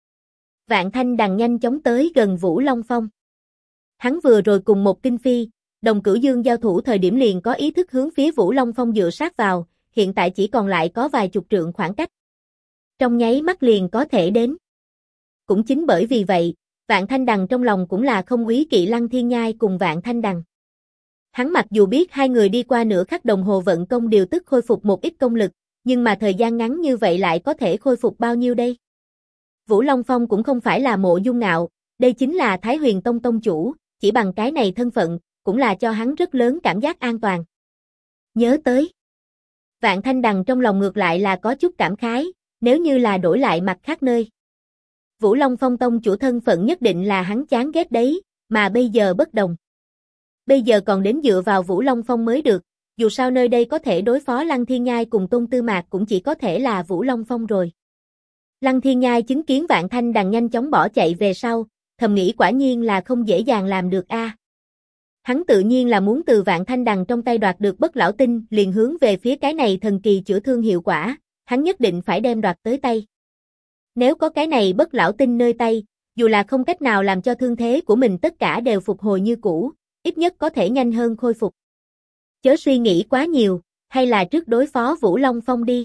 Vạn Thanh Đằng nhanh chóng tới gần Vũ Long Phong. Hắn vừa rồi cùng một Kinh Phi, Đồng Cửu Dương giao thủ thời điểm liền có ý thức hướng phía Vũ Long Phong dựa sát vào, hiện tại chỉ còn lại có vài chục trượng khoảng cách. Trong nháy mắt liền có thể đến. Cũng chính bởi vì vậy, Vạn Thanh Đằng trong lòng cũng là không úy kỵ Lăng Thiên Nhai cùng Vạn Thanh Đằng. Hắn mặc dù biết hai người đi qua nửa khắc đồng hồ vận công điều tức khôi phục một ít công lực, nhưng mà thời gian ngắn như vậy lại có thể khôi phục bao nhiêu đây? Vũ Long Phong cũng không phải là Mộ Dung Ngạo, đây chính là Thái Huyền Tông tông chủ, chỉ bằng cái này thân phận, cũng là cho hắn rất lớn cảm giác an toàn. Nhớ tới. Vạn Thanh Đằng trong lòng ngược lại là có chút cảm khái, nếu như là đổi lại mặt khác nơi. Vũ Long Phong tông chủ thân phận nhất định là hắn chán ghét đấy, mà bây giờ bất đồng. Bây giờ còn đến dựa vào Vũ Long Phong mới được, dù sao nơi đây có thể đối phó Lăng Thiên Nhai cùng Tôn Tư Mạc cũng chỉ có thể là Vũ Long Phong rồi. Lăng Thiên Nhai chứng kiến Vạn Thanh Đằng nhanh chóng bỏ chạy về sau, thầm nghĩ quả nhiên là không dễ dàng làm được a. Hắn tự nhiên là muốn từ Vạn Thanh Đằng trong tay đoạt được Bất Lão Tinh, liền hướng về phía cái này thần kỳ chữa thương hiệu quả, hắn nhất định phải đem đoạt tới tay. Nếu có cái này Bất Lão Tinh nơi tay, dù là không cách nào làm cho thương thế của mình tất cả đều phục hồi như cũ, ít nhất có thể nhanh hơn khôi phục. Chớ suy nghĩ quá nhiều, hay là trước đối phó Vũ Long Phong đi.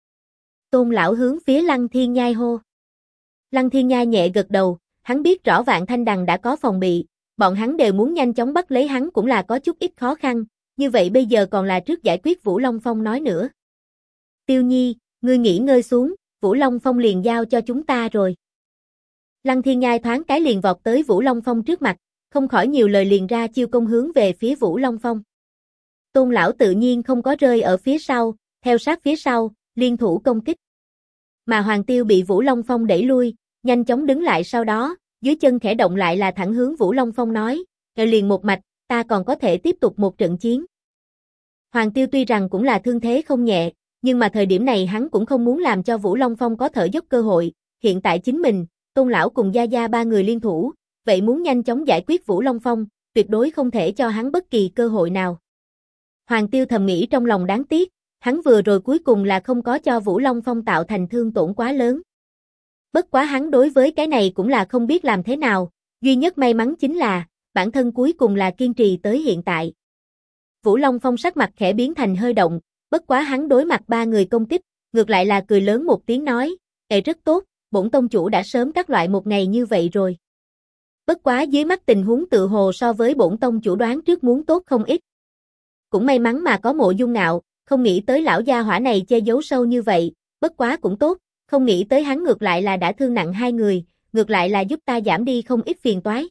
Tôn lão hướng phía Lăng Thiên Nhai hô. Lăng Thiên Nhai nhẹ gật đầu, hắn biết rõ Vạn Thanh Đằng đã có phòng bị, bọn hắn đều muốn nhanh chóng bắt lấy hắn cũng là có chút ít khó khăn, như vậy bây giờ còn là trước giải quyết Vũ Long Phong nói nữa. Tiêu Nhi, ngươi nghỉ ngơi xuống, Vũ Long Phong liền giao cho chúng ta rồi. Lăng Thiên Nhai thoáng cái liền vọt tới Vũ Long Phong trước mặt, không khỏi nhiều lời liền ra chiêu công hướng về phía Vũ Long Phong. Tôn lão tự nhiên không có rơi ở phía sau, theo sát phía sau, liên thủ công kích. Mà Hoàng Tiêu bị Vũ Long Phong đẩy lui, nhanh chóng đứng lại sau đó, dưới chân khẽ động lại là thẳng hướng Vũ Long Phong nói, rồi liền một mạch, ta còn có thể tiếp tục một trận chiến. Hoàng Tiêu tuy rằng cũng là thương thế không nhẹ, nhưng mà thời điểm này hắn cũng không muốn làm cho Vũ Long Phong có thở dốc cơ hội, hiện tại chính mình, Tôn lão cùng Gia Gia ba người liên thủ, vậy muốn nhanh chóng giải quyết Vũ Long Phong, tuyệt đối không thể cho hắn bất kỳ cơ hội nào. Hoàng Tiêu thầm nghĩ trong lòng đáng tiếc, hắn vừa rồi cuối cùng là không có cho Vũ Long Phong tạo thành thương tổn quá lớn. Bất quá hắn đối với cái này cũng là không biết làm thế nào, duy nhất may mắn chính là, bản thân cuối cùng là kiên trì tới hiện tại. Vũ Long Phong sắc mặt khẽ biến thành hơi động, bất quá hắn đối mặt ba người công kích, ngược lại là cười lớn một tiếng nói, rất tốt, bổn tông chủ đã sớm các loại một ngày như vậy rồi. Bất quá dưới mắt tình huống tự hồ so với bổn tông chủ đoán trước muốn tốt không ít. Cũng may mắn mà có Mộ Dung Ngạo, không nghĩ tới lão gia hỏa này che giấu sâu như vậy, bất quá cũng tốt, không nghĩ tới hắn ngược lại là đã thương nặng hai người, ngược lại là giúp ta giảm đi không ít phiền toái.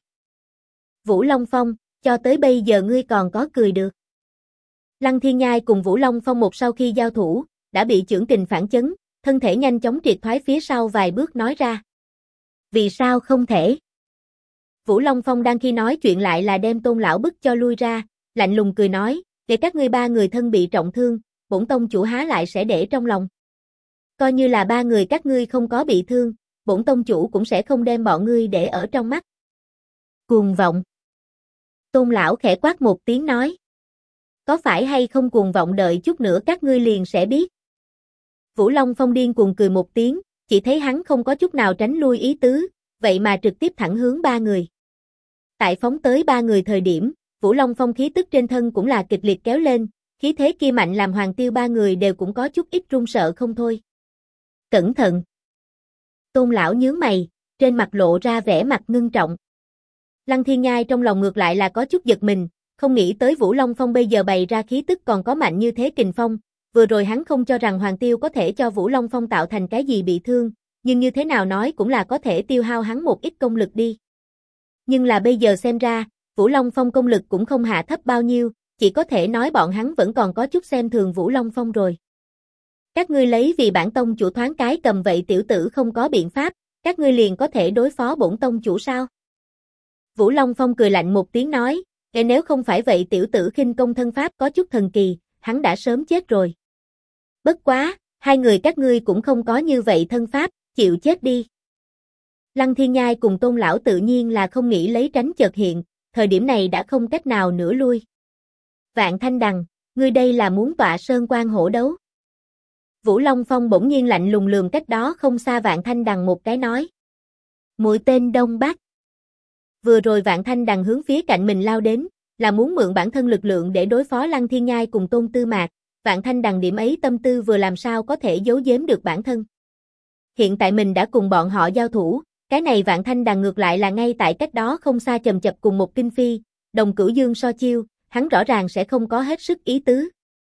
Vũ Long Phong, cho tới bây giờ ngươi còn có cười được. Lăng Thiên Nhai cùng Vũ Long Phong một sau khi giao thủ, đã bị chưởng kình phản chấn, thân thể nhanh chóng triệt thoái phía sau vài bước nói ra. Vì sao không thể? Vũ Long Phong đang khi nói chuyện lại là đem Tôn lão bức cho lui ra, lạnh lùng cười nói, để các ngươi ba người thân bị trọng thương, bổn tông chủ há lại sẽ để trong lòng. Coi như là ba người các ngươi không có bị thương, bổn tông chủ cũng sẽ không đem bọn ngươi để ở trong mắt. Cuồng vọng. Tôn lão khẽ quát một tiếng nói. Có phải hay không cuồng vọng, đợi chút nữa các ngươi liền sẽ biết. Vũ Long Phong điên cuồng cười một tiếng, chỉ thấy hắn không có chút nào tránh lui ý tứ, vậy mà trực tiếp thẳng hướng ba người. Tại phóng tới ba người thời điểm, Vũ Long Phong khí tức trên thân cũng là kịch liệt kéo lên, khí thế kia mạnh làm Hoàng Tiêu ba người đều cũng có chút ít run sợ không thôi. Cẩn thận! Tôn lão nhướng mày, trên mặt lộ ra vẻ mặt ngưng trọng. Lăng Thiên Nhai trong lòng ngược lại là có chút giật mình, không nghĩ tới Vũ Long Phong bây giờ bày ra khí tức còn có mạnh như thế kình phong, vừa rồi hắn không cho rằng Hoàng Tiêu có thể cho Vũ Long Phong tạo thành cái gì bị thương, nhưng như thế nào nói cũng là có thể tiêu hao hắn một ít công lực đi. Nhưng là bây giờ xem ra, Vũ Long Phong công lực cũng không hạ thấp bao nhiêu, chỉ có thể nói bọn hắn vẫn còn có chút xem thường Vũ Long Phong rồi. Các ngươi lấy vì bản tông chủ thoáng cái cầm vậy tiểu tử không có biện pháp, các ngươi liền có thể đối phó bổn tông chủ sao? Vũ Long Phong cười lạnh một tiếng nói, nếu không phải vậy tiểu tử khinh công thân pháp có chút thần kỳ, hắn đã sớm chết rồi. Bất quá, hai người các ngươi cũng không có như vậy thân pháp, chịu chết đi. Lăng Thiên Nhai cùng Tôn lão tự nhiên là không nghĩ lấy tránh chợt hiện, thời điểm này đã không cách nào nữa lui. Vạn Thanh Đằng, ngươi đây là muốn tọa sơn quan hổ đấu. Vũ Long Phong bỗng nhiên lạnh lùng lườm cách đó không xa Vạn Thanh Đằng một cái nói. Mũi tên Đông Bắc. Vừa rồi Vạn Thanh Đằng hướng phía cạnh mình lao đến, là muốn mượn bản thân lực lượng để đối phó Lăng Thiên Nhai cùng Tôn Tư Mạc, Vạn Thanh Đằng điểm ấy tâm tư vừa làm sao có thể giấu giếm được bản thân. Hiện tại mình đã cùng bọn họ giao thủ, cái này Vạn Thanh Đằng ngược lại là ngay tại cách đó không xa chầm chập cùng một kinh phi, đồng cửu dương so chiêu, hắn rõ ràng sẽ không có hết sức ý tứ.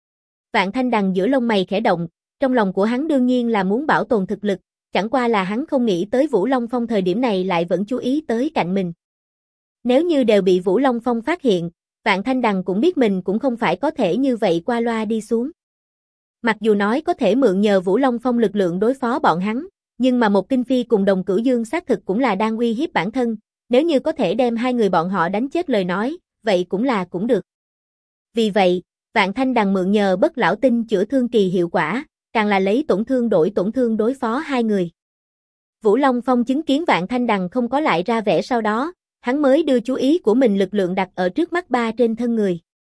Vạn Thanh Đằng giữa lông mày khẽ động, trong lòng của hắn đương nhiên là muốn bảo tồn thực lực, chẳng qua là hắn không nghĩ tới Vũ Long Phong thời điểm này lại vẫn chú ý tới cạnh mình. Nếu như đều bị Vũ Long Phong phát hiện, Vạn Thanh Đằng cũng biết mình cũng không phải có thể như vậy qua loa đi xuống. Mặc dù nói có thể mượn nhờ Vũ Long Phong lực lượng đối phó bọn hắn, nhưng mà một kinh phi cùng đồng cửu dương xác thực cũng là đang uy hiếp bản thân, nếu như có thể đem hai người bọn họ đánh chết lời nói, vậy cũng được. Vì vậy, Vạn Thanh Đằng mượn nhờ bất lão tinh chữa thương kỳ hiệu quả, càng là lấy tổn thương đổi tổn thương đối phó hai người. Vũ Long Phong chứng kiến Vạn Thanh Đằng không có lại ra vẻ sau đó, hắn mới đưa chú ý của mình lực lượng đặt ở trước mắt ba trên thân người.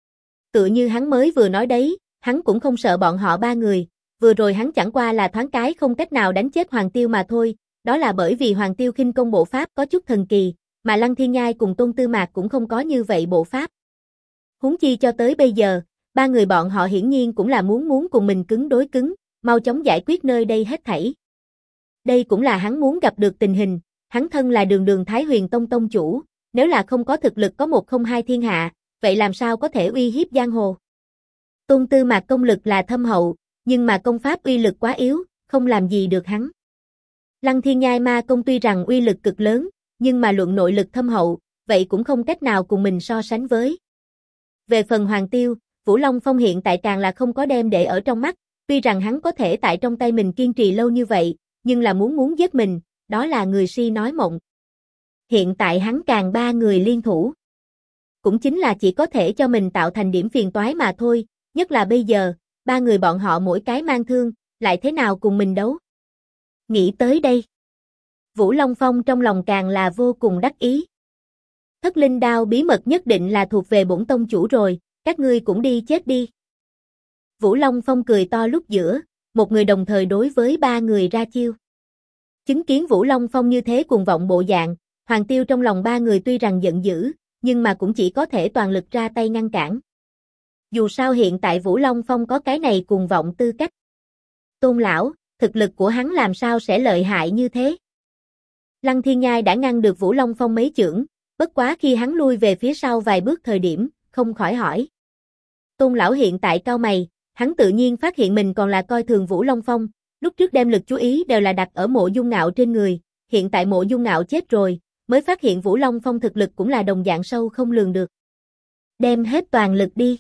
Tựa như hắn mới vừa nói đấy, hắn cũng không sợ bọn họ ba người, vừa rồi hắn chẳng qua là thoáng cái không cách nào đánh chết Hoàng Tiêu mà thôi, đó là bởi vì Hoàng Tiêu khinh công bộ pháp có chút thần kỳ, mà Lăng Thiên Nhai cùng Tôn Tư Mạc cũng không có như vậy bộ pháp. Huống chi cho tới bây giờ, ba người bọn họ hiển nhiên cũng là muốn cùng mình cứng đối cứng, mau chóng giải quyết nơi đây hết thảy. Đây cũng là hắn muốn gặp được tình hình, hắn thân là đường Thái Huyền Tông tông chủ, nếu là không có thực lực có một không hai thiên hạ, vậy làm sao có thể uy hiếp giang hồ. Tôn Tư Mạc công lực là thâm hậu, nhưng mà công pháp uy lực quá yếu, không làm gì được hắn. Lăng Thiên Nhai ma công tuy rằng uy lực cực lớn, nhưng mà luận nội lực thâm hậu, vậy cũng không cách nào cùng mình so sánh với. Về phần Hoàng Tiêu, Vũ Long Phong hiện tại càng là không có đem để ở trong mắt, tuy rằng hắn có thể tại trong tay mình kiên trì lâu như vậy, nhưng là muốn giết mình, đó là người si nói mộng. Hiện tại hắn càng ba người liên thủ. Cũng chính là chỉ có thể cho mình tạo thành điểm phiền toái mà thôi, nhất là bây giờ, ba người bọn họ mỗi cái mang thương, lại thế nào cùng mình đấu. Nghĩ tới đây, Vũ Long Phong trong lòng càng là vô cùng đắc ý. Thất linh đao bí mật nhất định là thuộc về bổn tông chủ rồi, các ngươi cũng đi chết đi. Vũ Long Phong cười to lúc giữa, một người đồng thời đối với ba người ra chiêu. Chứng kiến Vũ Long Phong như thế cuồng vọng bộ dạng, Hoàng Tiêu trong lòng ba người tuy rằng giận dữ, nhưng mà cũng chỉ có thể toàn lực ra tay ngăn cản. Dù sao hiện tại Vũ Long Phong có cái này cuồng vọng tư cách. Tôn lão, thực lực của hắn làm sao sẽ lợi hại như thế? Lăng Thiên Nhai đã ngăn được Vũ Long Phong mấy chưởng, bất quá khi hắn lui về phía sau vài bước thời điểm, không khỏi hỏi. Tôn lão hiện tại cau mày, hắn tự nhiên phát hiện mình còn là coi thường Vũ Long Phong, lúc trước đem lực chú ý đều là đặt ở Mộ Dung Ngạo trên người, hiện tại Mộ Dung Ngạo chết rồi, mới phát hiện Vũ Long Phong thực lực cũng là đồng dạng sâu không lường được. Đem hết toàn lực đi.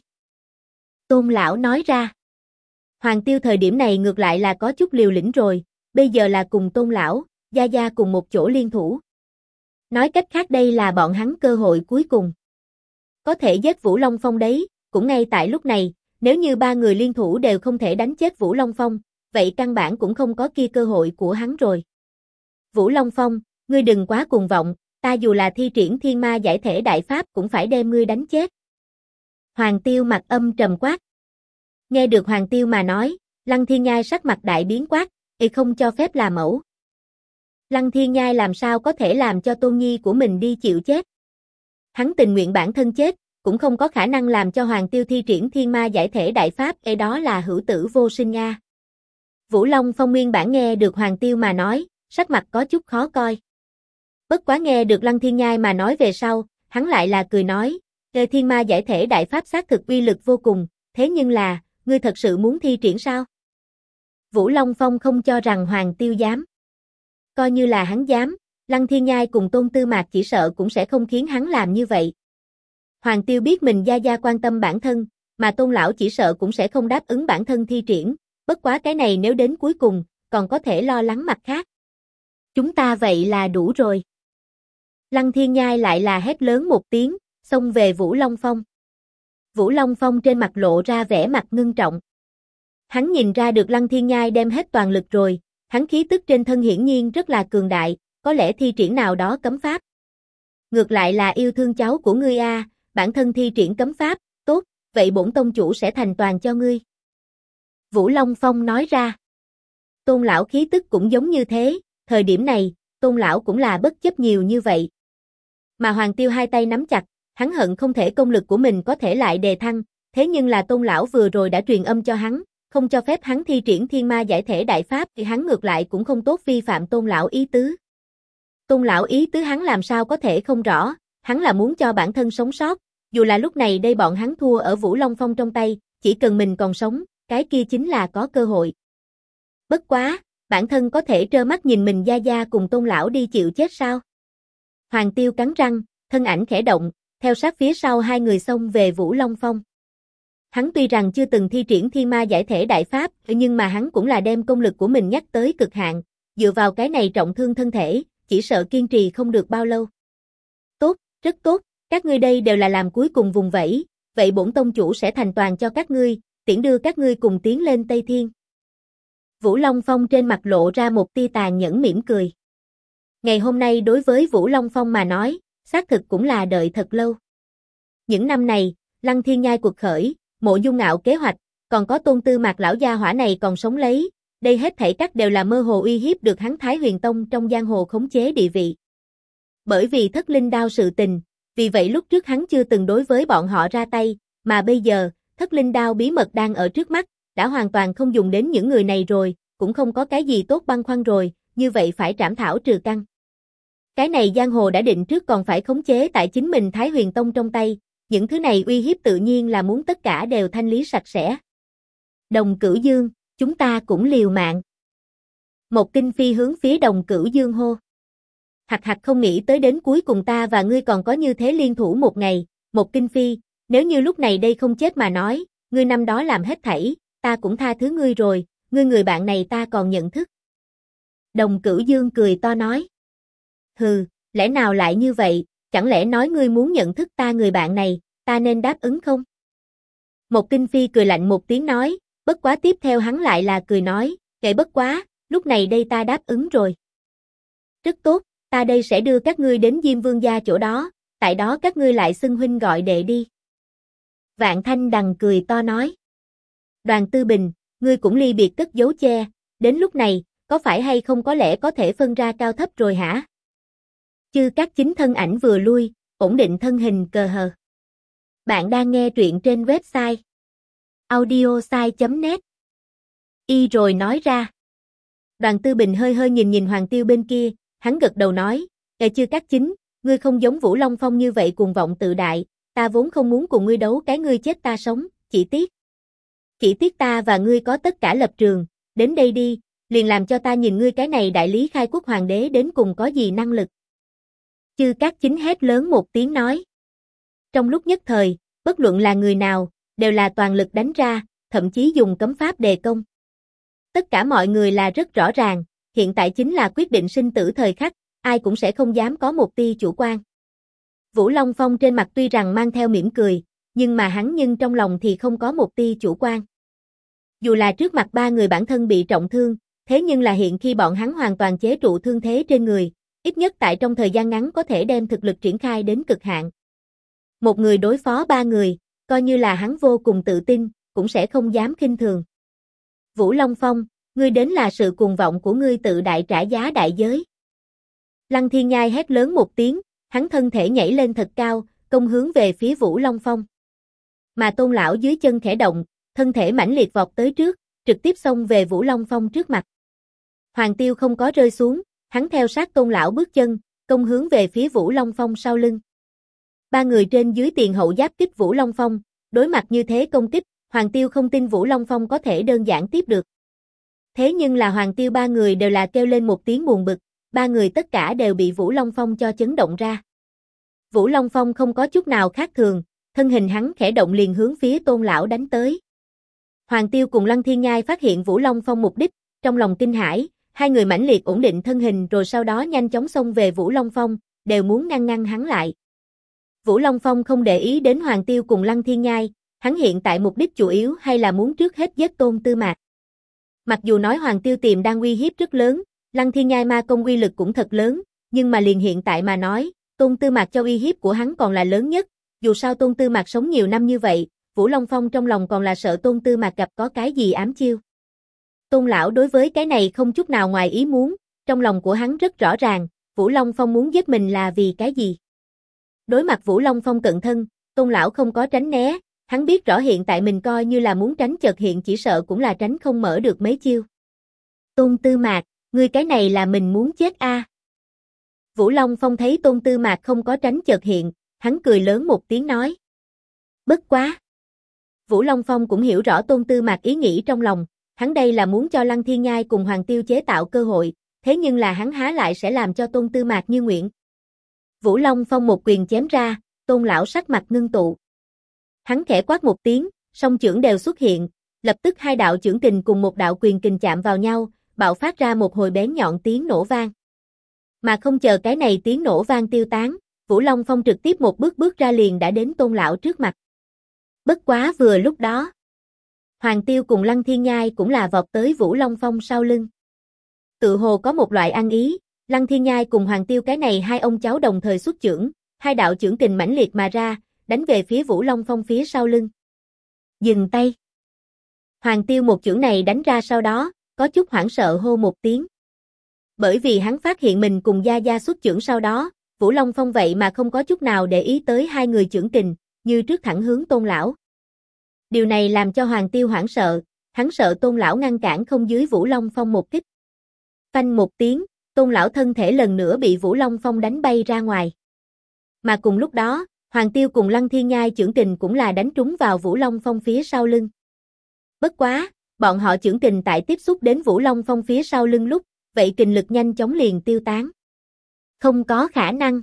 Tôn lão nói ra. Hoàng Tiêu thời điểm này ngược lại là có chút liều lĩnh rồi, bây giờ là cùng Tôn lão, Gia Gia cùng một chỗ liên thủ. Nói cách khác đây là bọn hắn cơ hội cuối cùng. Có thể giết Vũ Long Phong đấy, cũng ngay tại lúc này, nếu như ba người liên thủ đều không thể đánh chết Vũ Long Phong, vậy căn bản cũng không có kia cơ hội của hắn rồi. Vũ Long Phong, ngươi đừng quá cuồng vọng, ta dù là thi triển thiên ma giải thể đại pháp cũng phải đem ngươi đánh chết. Hoàng Tiêu mặt âm trầm quát. Nghe được Hoàng Tiêu mà nói, Lăng Thiên Nhai sắc mặt đại biến quát, không cho phép làm mẫu. Lăng Thiên Nhai làm sao có thể làm cho tôn nhi của mình đi chịu chết. Hắn tình nguyện bản thân chết, cũng không có khả năng làm cho Hoàng Tiêu thi triển thiên ma giải thể đại pháp, đó là hữu tử vô sinh Nga. Vũ Long Phong nguyên bản nghe được Hoàng Tiêu mà nói, sắc mặt có chút khó coi. Bất quá nghe được Lăng Thiên Nhai mà nói về sau, hắn lại là cười nói, thiên ma giải thể đại pháp xác thực uy lực vô cùng, thế nhưng là, ngươi thật sự muốn thi triển sao? Vũ Long Phong không cho rằng Hoàng Tiêu dám. Coi như là hắn dám, Lăng Thiên Nhai cùng Tôn Tư Mạc chỉ sợ cũng sẽ không khiến hắn làm như vậy. Hoàng Tiêu biết mình Gia Gia quan tâm bản thân, mà Tôn lão chỉ sợ cũng sẽ không đáp ứng bản thân thi triển, bất quá cái này nếu đến cuối cùng, còn có thể lo lắng mặt khác. Chúng ta vậy là đủ rồi. Lăng Thiên Nhai lại là hét lớn một tiếng, xông về Vũ Long Phong. Vũ Long Phong trên mặt lộ ra vẻ mặt ngưng trọng. Hắn nhìn ra được Lăng Thiên Nhai đem hết toàn lực rồi, hắn khí tức trên thân hiển nhiên rất là cường đại, có lẽ thi triển nào đó cấm pháp. Ngược lại là yêu thương cháu của ngươi a, bản thân thi triển cấm pháp, tốt, vậy bổn tông chủ sẽ thành toàn cho ngươi. Vũ Long Phong nói ra. Tôn lão khí tức cũng giống như thế, thời điểm này, Tôn lão cũng là bất chấp nhiều như vậy. Mà Hoàng Tiêu hai tay nắm chặt, hắn hận không thể công lực của mình có thể lại đề thăng, thế nhưng là Tôn lão vừa rồi đã truyền âm cho hắn, không cho phép hắn thi triển thiên ma giải thể đại pháp thì hắn ngược lại cũng không tốt vi phạm Tôn lão ý tứ. Tôn lão ý tứ hắn làm sao có thể không rõ, hắn là muốn cho bản thân sống sót, dù là lúc này đây bọn hắn thua ở Vũ Long Phong trong tay, chỉ cần mình còn sống, cái kia chính là có cơ hội. Bất quá, bản thân có thể trơ mắt nhìn mình Gia Gia cùng Tôn lão đi chịu chết sao? Hoàng Tiêu cắn răng, thân ảnh khẽ động, theo sát phía sau hai người xông về Vũ Long Phong. Hắn tuy rằng chưa từng thi triển thiên ma giải thể đại pháp, nhưng mà hắn cũng là đem công lực của mình nhắc tới cực hạn, dựa vào cái này trọng thương thân thể, chỉ sợ kiên trì không được bao lâu. Tốt, rất tốt, các ngươi đây đều là làm cuối cùng vùng vẫy, vậy bổn tông chủ sẽ thành toàn cho các ngươi, tiễn đưa các ngươi cùng tiến lên Tây Thiên. Vũ Long Phong trên mặt lộ ra một tia tàn nhẫn mỉm cười. Ngày hôm nay đối với Vũ Long Phong mà nói, xác thực cũng là đợi thật lâu. Những năm này, Lăng Thiên Nhai cuộc khởi, Mộ Dung Ngạo kế hoạch, còn có Tôn Tư Mạc lão gia hỏa này còn sống lấy, đây hết thảy các đều là mơ hồ uy hiếp được hắn Thái Huyền Tông trong giang hồ khống chế địa vị. Bởi vì Thất Linh Đao sự tình, vì vậy lúc trước hắn chưa từng đối với bọn họ ra tay, mà bây giờ, Thất Linh Đao bí mật đang ở trước mắt, đã hoàn toàn không dùng đến những người này rồi, cũng không có cái gì tốt băn khoăn rồi, như vậy phải trảm thảo trừ căn. Cái này giang hồ đã định trước còn phải khống chế tại chính mình Thái Huyền Tông trong tay, những thứ này uy hiếp tự nhiên là muốn tất cả đều thanh lý sạch sẽ. Đồng Cửu Dương, chúng ta cũng liều mạng. Một Kinh Phi hướng phía Đồng Cửu Dương hô. Hạc Hạc không nghĩ tới đến cuối cùng ta và ngươi còn có như thế liên thủ một ngày, Một Kinh Phi, nếu như lúc này đây không chết mà nói, ngươi năm đó làm hết thảy, ta cũng tha thứ ngươi rồi, ngươi người bạn này ta còn nhận thức. Đồng Cửu Dương cười to nói. Hừ, lẽ nào lại như vậy, chẳng lẽ nói ngươi muốn nhận thức ta người bạn này, ta nên đáp ứng không? Một Kinh Phi cười lạnh một tiếng nói, bất quá tiếp theo hắn lại là cười nói, kệ bất quá, lúc này đây ta đáp ứng rồi. Rất tốt, ta đây sẽ đưa các ngươi đến Diêm Vương gia chỗ đó, tại đó các ngươi lại xưng huynh gọi đệ đi. Vạn Thanh Đằng cười to nói. Đoàn Tư Bình, ngươi cũng ly biệt cất giấu che, đến lúc này, có phải hay không có lẽ có thể phân ra cao thấp rồi hả? Chư Cát Chính thân ảnh vừa lui, ổn định thân hình cờ hờ. Bạn đang nghe truyện trên website audiosai.net. Y rồi nói ra. Đoàn Tư Bình hơi hơi nhìn Hoàng Tiêu bên kia, hắn gật đầu nói, chưa các chính, ngươi không giống Vũ Long Phong như vậy cuồng vọng tự đại, ta vốn không muốn cùng ngươi đấu cái ngươi chết ta sống, chỉ tiếc ta và ngươi có tất cả lập trường, đến đây đi, liền làm cho ta nhìn ngươi cái này đại lý khai quốc hoàng đế đến cùng có gì năng lực. Chư các chính hét lớn một tiếng nói. Trong lúc nhất thời, bất luận là người nào, đều là toàn lực đánh ra, thậm chí dùng cấm pháp đề công. Tất cả mọi người là rất rõ ràng, hiện tại chính là quyết định sinh tử thời khắc, ai cũng sẽ không dám có một tia chủ quan. Vũ Long Phong trên mặt tuy rằng mang theo mỉm cười, nhưng mà hắn trong lòng thì không có một tia chủ quan. Dù là trước mặt ba người bản thân bị trọng thương, thế nhưng là hiện khi bọn hắn hoàn toàn chế trụ thương thế trên người, ít nhất tại trong thời gian ngắn có thể đem thực lực triển khai đến cực hạn. Một người đối phó ba người, coi như là hắn vô cùng tự tin, cũng sẽ không dám khinh thường. Vũ Long Phong, ngươi đến là sự cuồng vọng của ngươi tự đại trả giá đại giới. Lăng Thiên Nhai hét lớn một tiếng, hắn thân thể nhảy lên thật cao, công hướng về phía Vũ Long Phong. Mà Tôn lão dưới chân khẽ động, thân thể mãnh liệt vọt tới trước, trực tiếp xông về Vũ Long Phong trước mặt. Hoàng Tiêu không có rơi xuống, hắn theo sát Tôn lão bước chân, công hướng về phía Vũ Long Phong sau lưng. Ba người trên dưới tiền hậu giáp kích Vũ Long Phong, đối mặt như thế công kích, Hoàng Tiêu không tin Vũ Long Phong có thể đơn giản tiếp được. Thế nhưng là Hoàng Tiêu ba người đều là kêu lên một tiếng buồn bực, ba người tất cả đều bị Vũ Long Phong cho chấn động ra. Vũ Long Phong không có chút nào khác thường, thân hình hắn khẽ động liền hướng phía Tôn lão đánh tới. Hoàng Tiêu cùng Lăng Thiên Nhai phát hiện Vũ Long Phong mục đích, trong lòng kinh hãi, hai người mãnh liệt ổn định thân hình rồi sau đó nhanh chóng xông về Vũ Long Phong, đều muốn ngăn hắn lại. Vũ Long Phong không để ý đến Hoàng Tiêu cùng Lăng Thiên Nhai, hắn hiện tại mục đích chủ yếu hay là muốn trước hết giết Tôn Tư Mạc. Mặc dù nói Hoàng Tiêu tiềm đang uy hiếp rất lớn, Lăng Thiên Nhai ma công uy lực cũng thật lớn, nhưng mà liền hiện tại mà nói, Tôn Tư Mạc cho uy hiếp của hắn còn là lớn nhất, dù sao Tôn Tư Mạc sống nhiều năm như vậy, Vũ Long Phong trong lòng còn là sợ Tôn Tư Mạc gặp có cái gì ám chiêu. Tôn lão đối với cái này không chút nào ngoài ý muốn, trong lòng của hắn rất rõ ràng, Vũ Long Phong muốn giết mình là vì cái gì. Đối mặt Vũ Long Phong cận thân, Tôn lão không có tránh né, hắn biết rõ hiện tại mình coi như là muốn tránh chợt hiện chỉ sợ cũng là tránh không mở được mấy chiêu. Tôn Tư Mạc, ngươi cái này là mình muốn chết a? Vũ Long Phong thấy Tôn Tư Mạc không có tránh chợt hiện, hắn cười lớn một tiếng nói. Bất quá. Vũ Long Phong cũng hiểu rõ Tôn Tư Mạc ý nghĩ trong lòng, hắn đây là muốn cho Lăng Thiên Nhai cùng Hoàng Tiêu chế tạo cơ hội, thế nhưng là hắn há lại sẽ làm cho Tôn Tư Mạc như nguyện. Vũ Long Phong một quyền chém ra, Tôn lão sắc mặt ngưng tụ. Hắn khẽ quát một tiếng, song chưởng đều xuất hiện, lập tức hai đạo chưởng kình cùng một đạo quyền kình chạm vào nhau, bạo phát ra một hồi bén nhọn tiếng nổ vang. Mà không chờ cái này tiếng nổ vang tiêu tán, Vũ Long Phong trực tiếp một bước ra liền đã đến Tôn lão trước mặt. Bất quá vừa lúc đó, Hoàng Tiêu cùng Lăng Thiên Nhai cũng là vọt tới Vũ Long Phong sau lưng. Tự hồ có một loại ăn ý, Lăng Thiên Nhai cùng Hoàng Tiêu cái này hai ông cháu đồng thời xuất chưởng, hai đạo chưởng kình mãnh liệt mà ra, đánh về phía Vũ Long Phong phía sau lưng. Dừng tay. Hoàng Tiêu một chưởng này đánh ra sau đó, có chút hoảng sợ hô một tiếng. Bởi vì hắn phát hiện mình cùng Gia Gia xuất chưởng sau đó, Vũ Long Phong vậy mà không có chút nào để ý tới hai người chưởng kình, như trước thẳng hướng Tôn lão. Điều này làm cho Hoàng Tiêu hoảng sợ, hắn sợ Tôn lão ngăn cản không dưới Vũ Long Phong một kích. Phanh một tiếng, Tôn lão thân thể lần nữa bị Vũ Long Phong đánh bay ra ngoài. Mà cùng lúc đó, Hoàng Tiêu cùng Lăng Thiên Nhai chưởng kình cũng là đánh trúng vào Vũ Long Phong phía sau lưng. Bất quá, bọn họ chưởng kình tại tiếp xúc đến Vũ Long Phong phía sau lưng lúc, vậy kình lực nhanh chóng liền tiêu tán. Không có khả năng.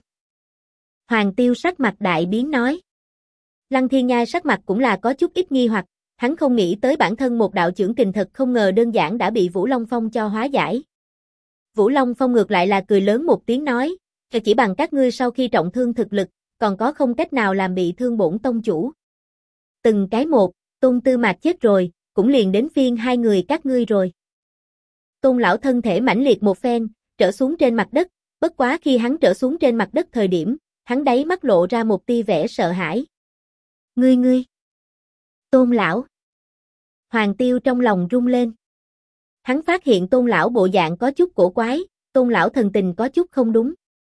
Hoàng Tiêu sắc mặt đại biến nói. Lăng Thiên Nhai sắc mặt cũng là có chút ít nghi hoặc, hắn không nghĩ tới bản thân một đạo chưởng kình thật không ngờ đơn giản đã bị Vũ Long Phong cho hóa giải. Vũ Long Phong ngược lại là cười lớn một tiếng nói, chỉ bằng các ngươi sau khi trọng thương thực lực, còn có không cách nào làm bị thương bổn tông chủ. Từng cái một, Tôn Tư Mạc chết rồi, cũng liền đến phiên hai người các ngươi rồi. Tôn lão thân thể mãnh liệt một phen, trở xuống trên mặt đất, bất quá khi hắn trở xuống trên mặt đất thời điểm, hắn đáy mắt lộ ra một tia vẻ sợ hãi. Ngươi. Tôn lão. Hoàng Tiêu trong lòng rung lên. Hắn phát hiện Tôn lão bộ dạng có chút cổ quái, Tôn lão thần tình có chút không đúng.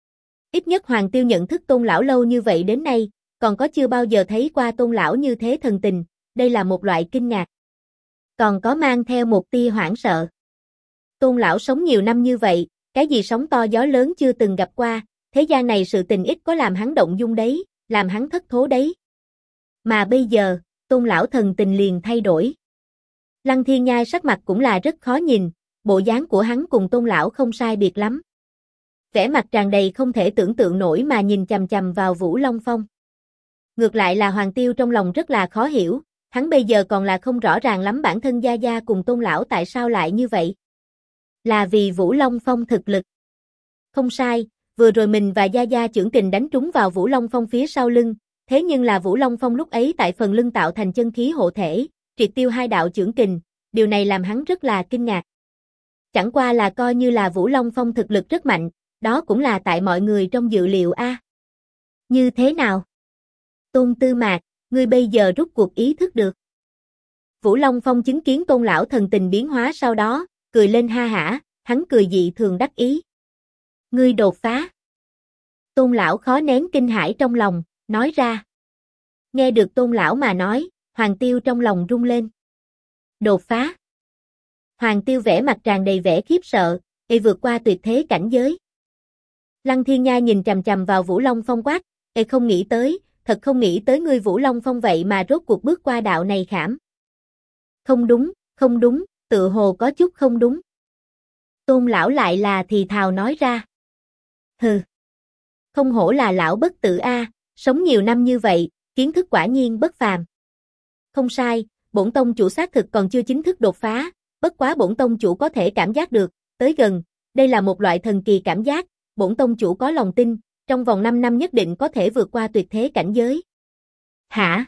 Ít nhất Hoàng Tiêu nhận thức Tôn lão lâu như vậy đến nay, còn có chưa bao giờ thấy qua Tôn lão như thế thần tình, đây là một loại kinh ngạc. Còn có mang theo một tia hoảng sợ. Tôn lão sống nhiều năm như vậy, cái gì sóng to gió lớn chưa từng gặp qua, thế gian này sự tình ít có làm hắn động dung đấy, làm hắn thất thố đấy. Mà bây giờ, Tôn lão thần tình liền thay đổi. Lăng Thiên Nhai sắc mặt cũng là rất khó nhìn, bộ dáng của hắn cùng Tôn lão không sai biệt lắm. Vẻ mặt tràn đầy không thể tưởng tượng nổi mà nhìn chằm chằm vào Vũ Long Phong. Ngược lại là Hoàng Tiêu trong lòng rất là khó hiểu, hắn bây giờ còn là không rõ ràng lắm bản thân Gia Gia cùng Tôn lão tại sao lại như vậy. Là vì Vũ Long Phong thực lực. Không sai, vừa rồi mình và Gia Gia chưởng kình đánh trúng vào Vũ Long Phong phía sau lưng, thế nhưng là Vũ Long Phong lúc ấy tại phần lưng tạo thành chân khí hộ thể, triệt tiêu hai đạo chưởng kình, điều này làm hắn rất là kinh ngạc. Chẳng qua là coi như là Vũ Long Phong thực lực rất mạnh, đó cũng là tại mọi người trong dự liệu a. Như thế nào? Tôn Tư Mạc, ngươi bây giờ rút cuộc ý thức được. Vũ Long Phong chứng kiến Tôn lão thần tình biến hóa sau đó, cười lên ha hả, hắn cười dị thường đắc ý. Ngươi đột phá. Tôn lão khó nén kinh hãi trong lòng, nói ra. Nghe được Tôn lão mà nói, Hoàng Tiêu trong lòng rung lên. Đột phá. Hoàng Tiêu vẻ mặt tràn đầy vẻ khiếp sợ, vượt qua tuyệt thế cảnh giới. Lăng Thiên Nha nhìn chằm chằm vào Vũ Long Phong quát, không nghĩ tới, thật không nghĩ tới ngươi Vũ Long Phong vậy mà rốt cuộc bước qua đạo này khảm. Không đúng, tự hồ có chút không đúng. Tôn lão lại là thì thào nói ra. Hừ. Không hổ là lão bất tử a, sống nhiều năm như vậy, kiến thức quả nhiên bất phàm. Không sai, bổn tông chủ xác thực còn chưa chính thức đột phá, bất quá bổn tông chủ có thể cảm giác được, tới gần, đây là một loại thần kỳ cảm giác, bổn tông chủ có lòng tin, trong vòng 5 năm nhất định có thể vượt qua tuyệt thế cảnh giới. Hả?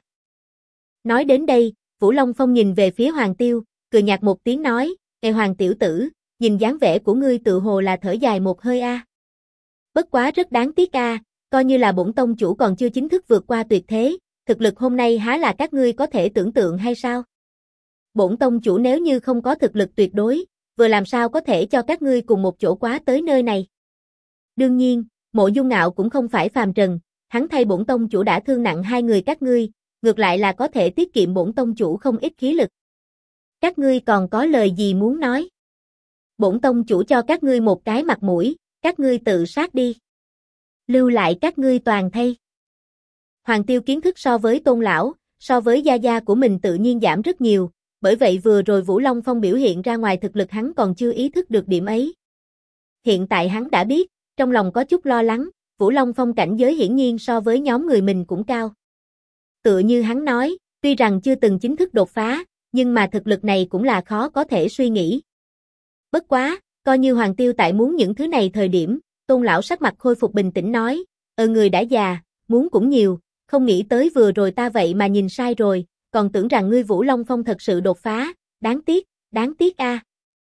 Nói đến đây, Vũ Long Phong nhìn về phía Hoàng Tiêu, cười nhạt một tiếng nói, Hoàng tiểu tử, nhìn dáng vẻ của ngươi tự hồ là thở dài một hơi a. Bất quá rất đáng tiếc a, coi như là bổn tông chủ còn chưa chính thức vượt qua tuyệt thế, thực lực hôm nay há là các ngươi có thể tưởng tượng hay sao? Bổn tông chủ nếu như không có thực lực tuyệt đối, vừa làm sao có thể cho các ngươi cùng một chỗ quá tới nơi này. Đương nhiên, Mộ Dung Ngạo cũng không phải phàm trần, hắn thay bổn tông chủ đã thương nặng hai người các ngươi, ngược lại là có thể tiết kiệm bổn tông chủ không ít khí lực. Các ngươi còn có lời gì muốn nói? Bổn tông chủ cho các ngươi một cái mặt mũi, các ngươi tự sát đi. Lưu lại các ngươi toàn thây. Hoàng Tiêu kiến thức so với Tôn lão, so với Gia Gia của mình tự nhiên giảm rất nhiều, bởi vậy vừa rồi Vũ Long Phong biểu hiện ra ngoài thực lực hắn còn chưa ý thức được điểm ấy. Hiện tại hắn đã biết, trong lòng có chút lo lắng, Vũ Long Phong cảnh giới hiển nhiên so với nhóm người mình cũng cao. Tựa như hắn nói, tuy rằng chưa từng chính thức đột phá, nhưng mà thực lực này cũng là khó có thể suy nghĩ. Bất quá, coi như Hoàng Tiêu tại muốn những thứ này thời điểm, Tôn lão sắc mặt khôi phục bình tĩnh nói, người đã già, muốn cũng nhiều, không nghĩ tới vừa rồi ta vậy mà nhìn sai rồi, còn tưởng rằng ngươi Vũ Long Phong thật sự đột phá, đáng tiếc a.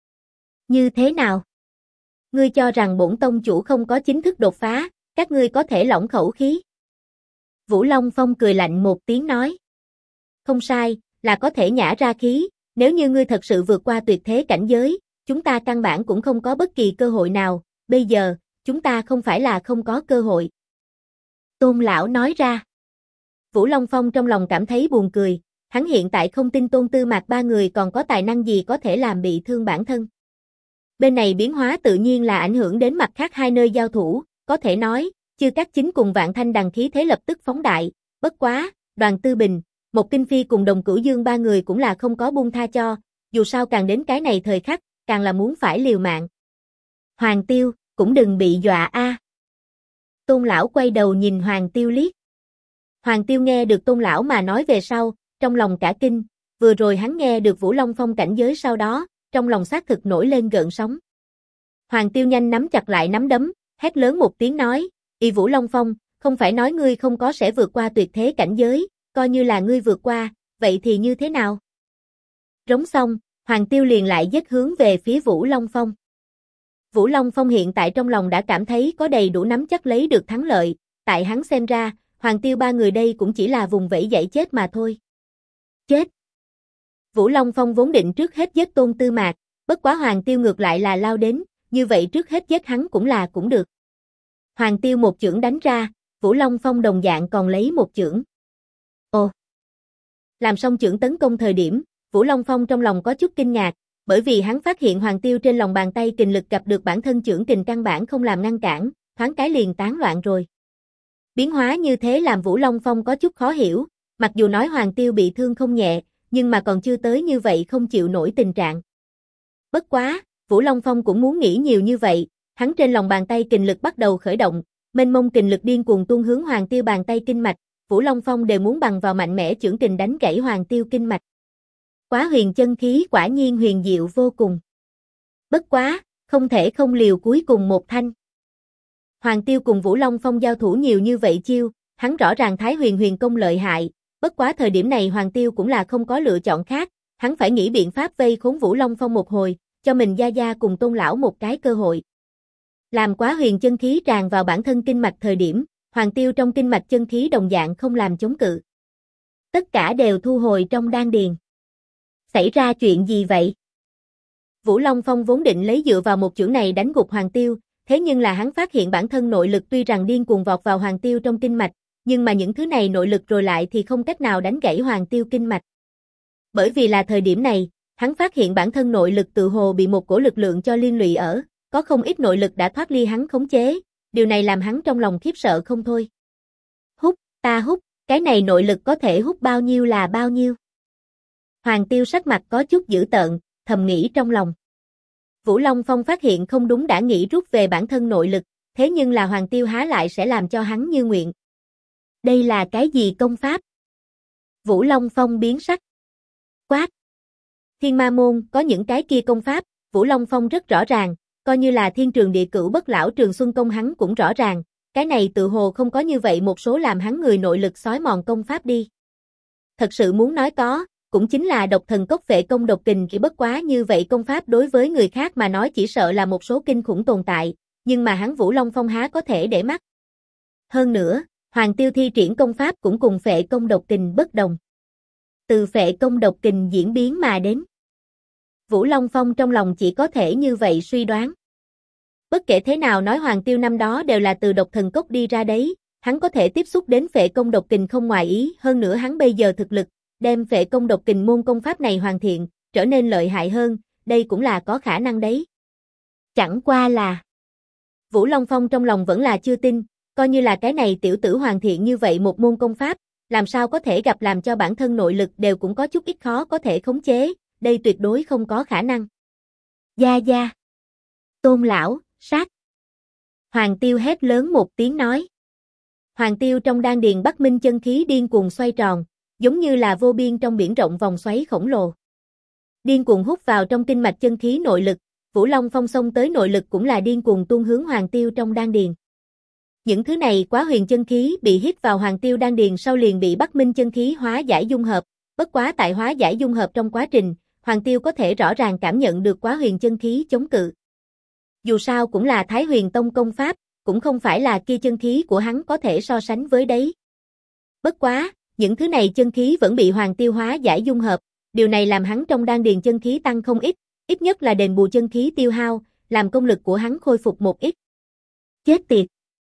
Như thế nào? Ngươi cho rằng bổn tông chủ không có chính thức đột phá, các ngươi có thể lỏng khẩu khí. Vũ Long Phong cười lạnh một tiếng nói. Không sai, là có thể nhả ra khí, nếu như ngươi thật sự vượt qua tuyệt thế cảnh giới, chúng ta căn bản cũng không có bất kỳ cơ hội nào, bây giờ, chúng ta không phải là không có cơ hội. Tôn lão nói ra. Vũ Long Phong trong lòng cảm thấy buồn cười, hắn hiện tại không tin Tôn Tư Mạc ba người còn có tài năng gì có thể làm bị thương bản thân. Bên này biến hóa tự nhiên là ảnh hưởng đến mặt khác hai nơi giao thủ, có thể nói, Chư Cát Chính cùng Vạn Thanh Đằng khí thế lập tức phóng đại, bất quá, Đoàn Tư Bình, Một Kinh Phi cùng Đồng Cửu Dương ba người cũng là không có buông tha cho, dù sao càng đến cái này thời khắc, càng là muốn phải liều mạng. Hoàng Tiêu, cũng đừng bị dọa a. Tôn lão quay đầu nhìn Hoàng Tiêu liếc. Hoàng Tiêu nghe được Tôn lão mà nói về sau, trong lòng cả kinh, vừa rồi hắn nghe được Vũ Long Phong cảnh giới sau đó, trong lòng xác thực nổi lên gợn sóng. Hoàng Tiêu nhanh nắm chặt lại nắm đấm, hét lớn một tiếng nói, Vũ Long Phong, không phải nói ngươi không có sẽ vượt qua tuyệt thế cảnh giới, coi như là ngươi vượt qua, vậy thì như thế nào? Rống xong, Hoàng Tiêu liền lại giết hướng về phía Vũ Long Phong. Vũ Long Phong hiện tại trong lòng đã cảm thấy có đầy đủ nắm chắc lấy được thắng lợi, tại hắn xem ra, Hoàng Tiêu ba người đây cũng chỉ là vùng vẫy dãy chết mà thôi. Chết! Vũ Long Phong vốn định trước hết giết Tôn Tư Mạc, bất quá Hoàng Tiêu ngược lại là lao đến, như vậy trước hết giết hắn cũng được. Hoàng Tiêu một chưởng đánh ra, Vũ Long Phong đồng dạng còn lấy một chưởng. Ồ! Làm xong chưởng tấn công thời điểm, Vũ Long Phong trong lòng có chút kinh ngạc, bởi vì hắn phát hiện Hoàng Tiêu trên lòng bàn tay kình lực gặp được bản thân chưởng kình căn bản không làm ngăn cản, thoáng cái liền tán loạn rồi. Biến hóa như thế làm Vũ Long Phong có chút khó hiểu, mặc dù nói Hoàng Tiêu bị thương không nhẹ, nhưng mà còn chưa tới như vậy không chịu nổi tình trạng. Bất quá, Vũ Long Phong cũng muốn nghĩ nhiều như vậy, hắn trên lòng bàn tay kình lực bắt đầu khởi động, mênh mông kình lực điên cuồng tuôn hướng Hoàng Tiêu bàn tay kinh mạch, Vũ Long Phong đều muốn bằng vào mạnh mẽ chưởng kình đánh gãy Hoàng Tiêu kinh mạch. Quá huyền chân khí quả nhiên huyền diệu vô cùng. Bất quá, không thể không liều cuối cùng một thanh. Hoàng Tiêu cùng Vũ Long Phong giao thủ nhiều như vậy chiêu, hắn rõ ràng Thái Huyền Huyền công lợi hại, bất quá thời điểm này Hoàng Tiêu cũng là không có lựa chọn khác, hắn phải nghĩ biện pháp vây khốn Vũ Long Phong một hồi, cho mình Gia Gia cùng Tôn lão một cái cơ hội. Làm quá huyền chân khí tràn vào bản thân kinh mạch thời điểm, Hoàng Tiêu trong kinh mạch chân khí đồng dạng không làm chống cự. Tất cả đều thu hồi trong đan điền. Xảy ra chuyện gì vậy? Vũ Long Phong vốn định lấy dựa vào một chưởng này đánh gục Hoàng Tiêu, thế nhưng là hắn phát hiện bản thân nội lực tuy rằng điên cuồng vọt vào Hoàng Tiêu trong kinh mạch, nhưng mà những thứ này nội lực rồi lại thì không cách nào đánh gãy Hoàng Tiêu kinh mạch. Bởi vì là thời điểm này, hắn phát hiện bản thân nội lực tự hồ bị một cổ lực lượng cho liên lụy ở, có không ít nội lực đã thoát ly hắn khống chế, điều này làm hắn trong lòng khiếp sợ không thôi. Hút, ta hút, cái này nội lực có thể hút bao nhiêu là bao nhiêu. Hoàng Tiêu sắc mặt có chút dữ tợn, thầm nghĩ trong lòng. Vũ Long Phong phát hiện không đúng đã nghĩ rút về bản thân nội lực, thế nhưng là Hoàng Tiêu há lại sẽ làm cho hắn như nguyện. Đây là cái gì công pháp? Vũ Long Phong biến sắc. Quát! Thiên Ma Môn có những cái kia công pháp, Vũ Long Phong rất rõ ràng, coi như là Thiên Trường Địa Cửu Bất Lão Trường Xuân Công hắn cũng rõ ràng, cái này tự hồ không có như vậy một số làm hắn người nội lực xói mòn công pháp đi. Thật sự muốn nói có, cũng chính là Độc Thần Cốc Vệ Công Độc Kình, chỉ bất quá như vậy công pháp đối với người khác mà nói chỉ sợ là một số kinh khủng tồn tại, nhưng mà hắn Vũ Long Phong há có thể để mắt. Hơn nữa, Hoàng Tiêu thi triển công pháp cũng cùng Phệ Công Độc Kình bất đồng. Từ Phệ Công Độc Kình diễn biến mà đến. Vũ Long Phong trong lòng chỉ có thể như vậy suy đoán. Bất kể thế nào nói Hoàng Tiêu năm đó đều là từ Độc Thần Cốc đi ra đấy, hắn có thể tiếp xúc đến Phệ Công Độc Kình không ngoài ý, hơn nữa hắn bây giờ thực lực, đem Phệ Công Độc Kình môn công pháp này hoàn thiện, trở nên lợi hại hơn, đây cũng là có khả năng đấy. Chẳng qua là Vũ Long Phong trong lòng vẫn là chưa tin, coi như là cái này tiểu tử hoàn thiện như vậy một môn công pháp, làm sao có thể gặp làm cho bản thân nội lực đều cũng có chút ít khó có thể khống chế, đây tuyệt đối không có khả năng. Gia Gia! Tôn lão, sát! Hoàng Tiêu hét lớn một tiếng nói. Hoàng Tiêu trong đan điền Bắc Minh chân khí điên cuồng xoay tròn, giống như là vô biên trong biển rộng vòng xoáy khổng lồ. Điên cuồng hút vào trong kinh mạch chân khí nội lực, Vũ Long Phong xông tới nội lực cũng là điên cuồng tuôn hướng Hoàng Tiêu trong đan điền. Những thứ này quá huyền chân khí bị hít vào Hoàng Tiêu đan điền sau liền bị Bắc Minh chân khí hóa giải dung hợp, bất quá tại hóa giải dung hợp trong quá trình, Hoàng Tiêu có thể rõ ràng cảm nhận được quá huyền chân khí chống cự. Dù sao cũng là Thái Huyền Tông công pháp, cũng không phải là kia chân khí của hắn có thể so sánh với đấy. Bất quá, những thứ này chân khí vẫn bị Hoàng Tiêu hóa giải dung hợp, điều này làm hắn trong đan điền chân khí tăng không ít nhất là đền bù chân khí tiêu hao, làm công lực của hắn khôi phục một ít. Chết tiệt!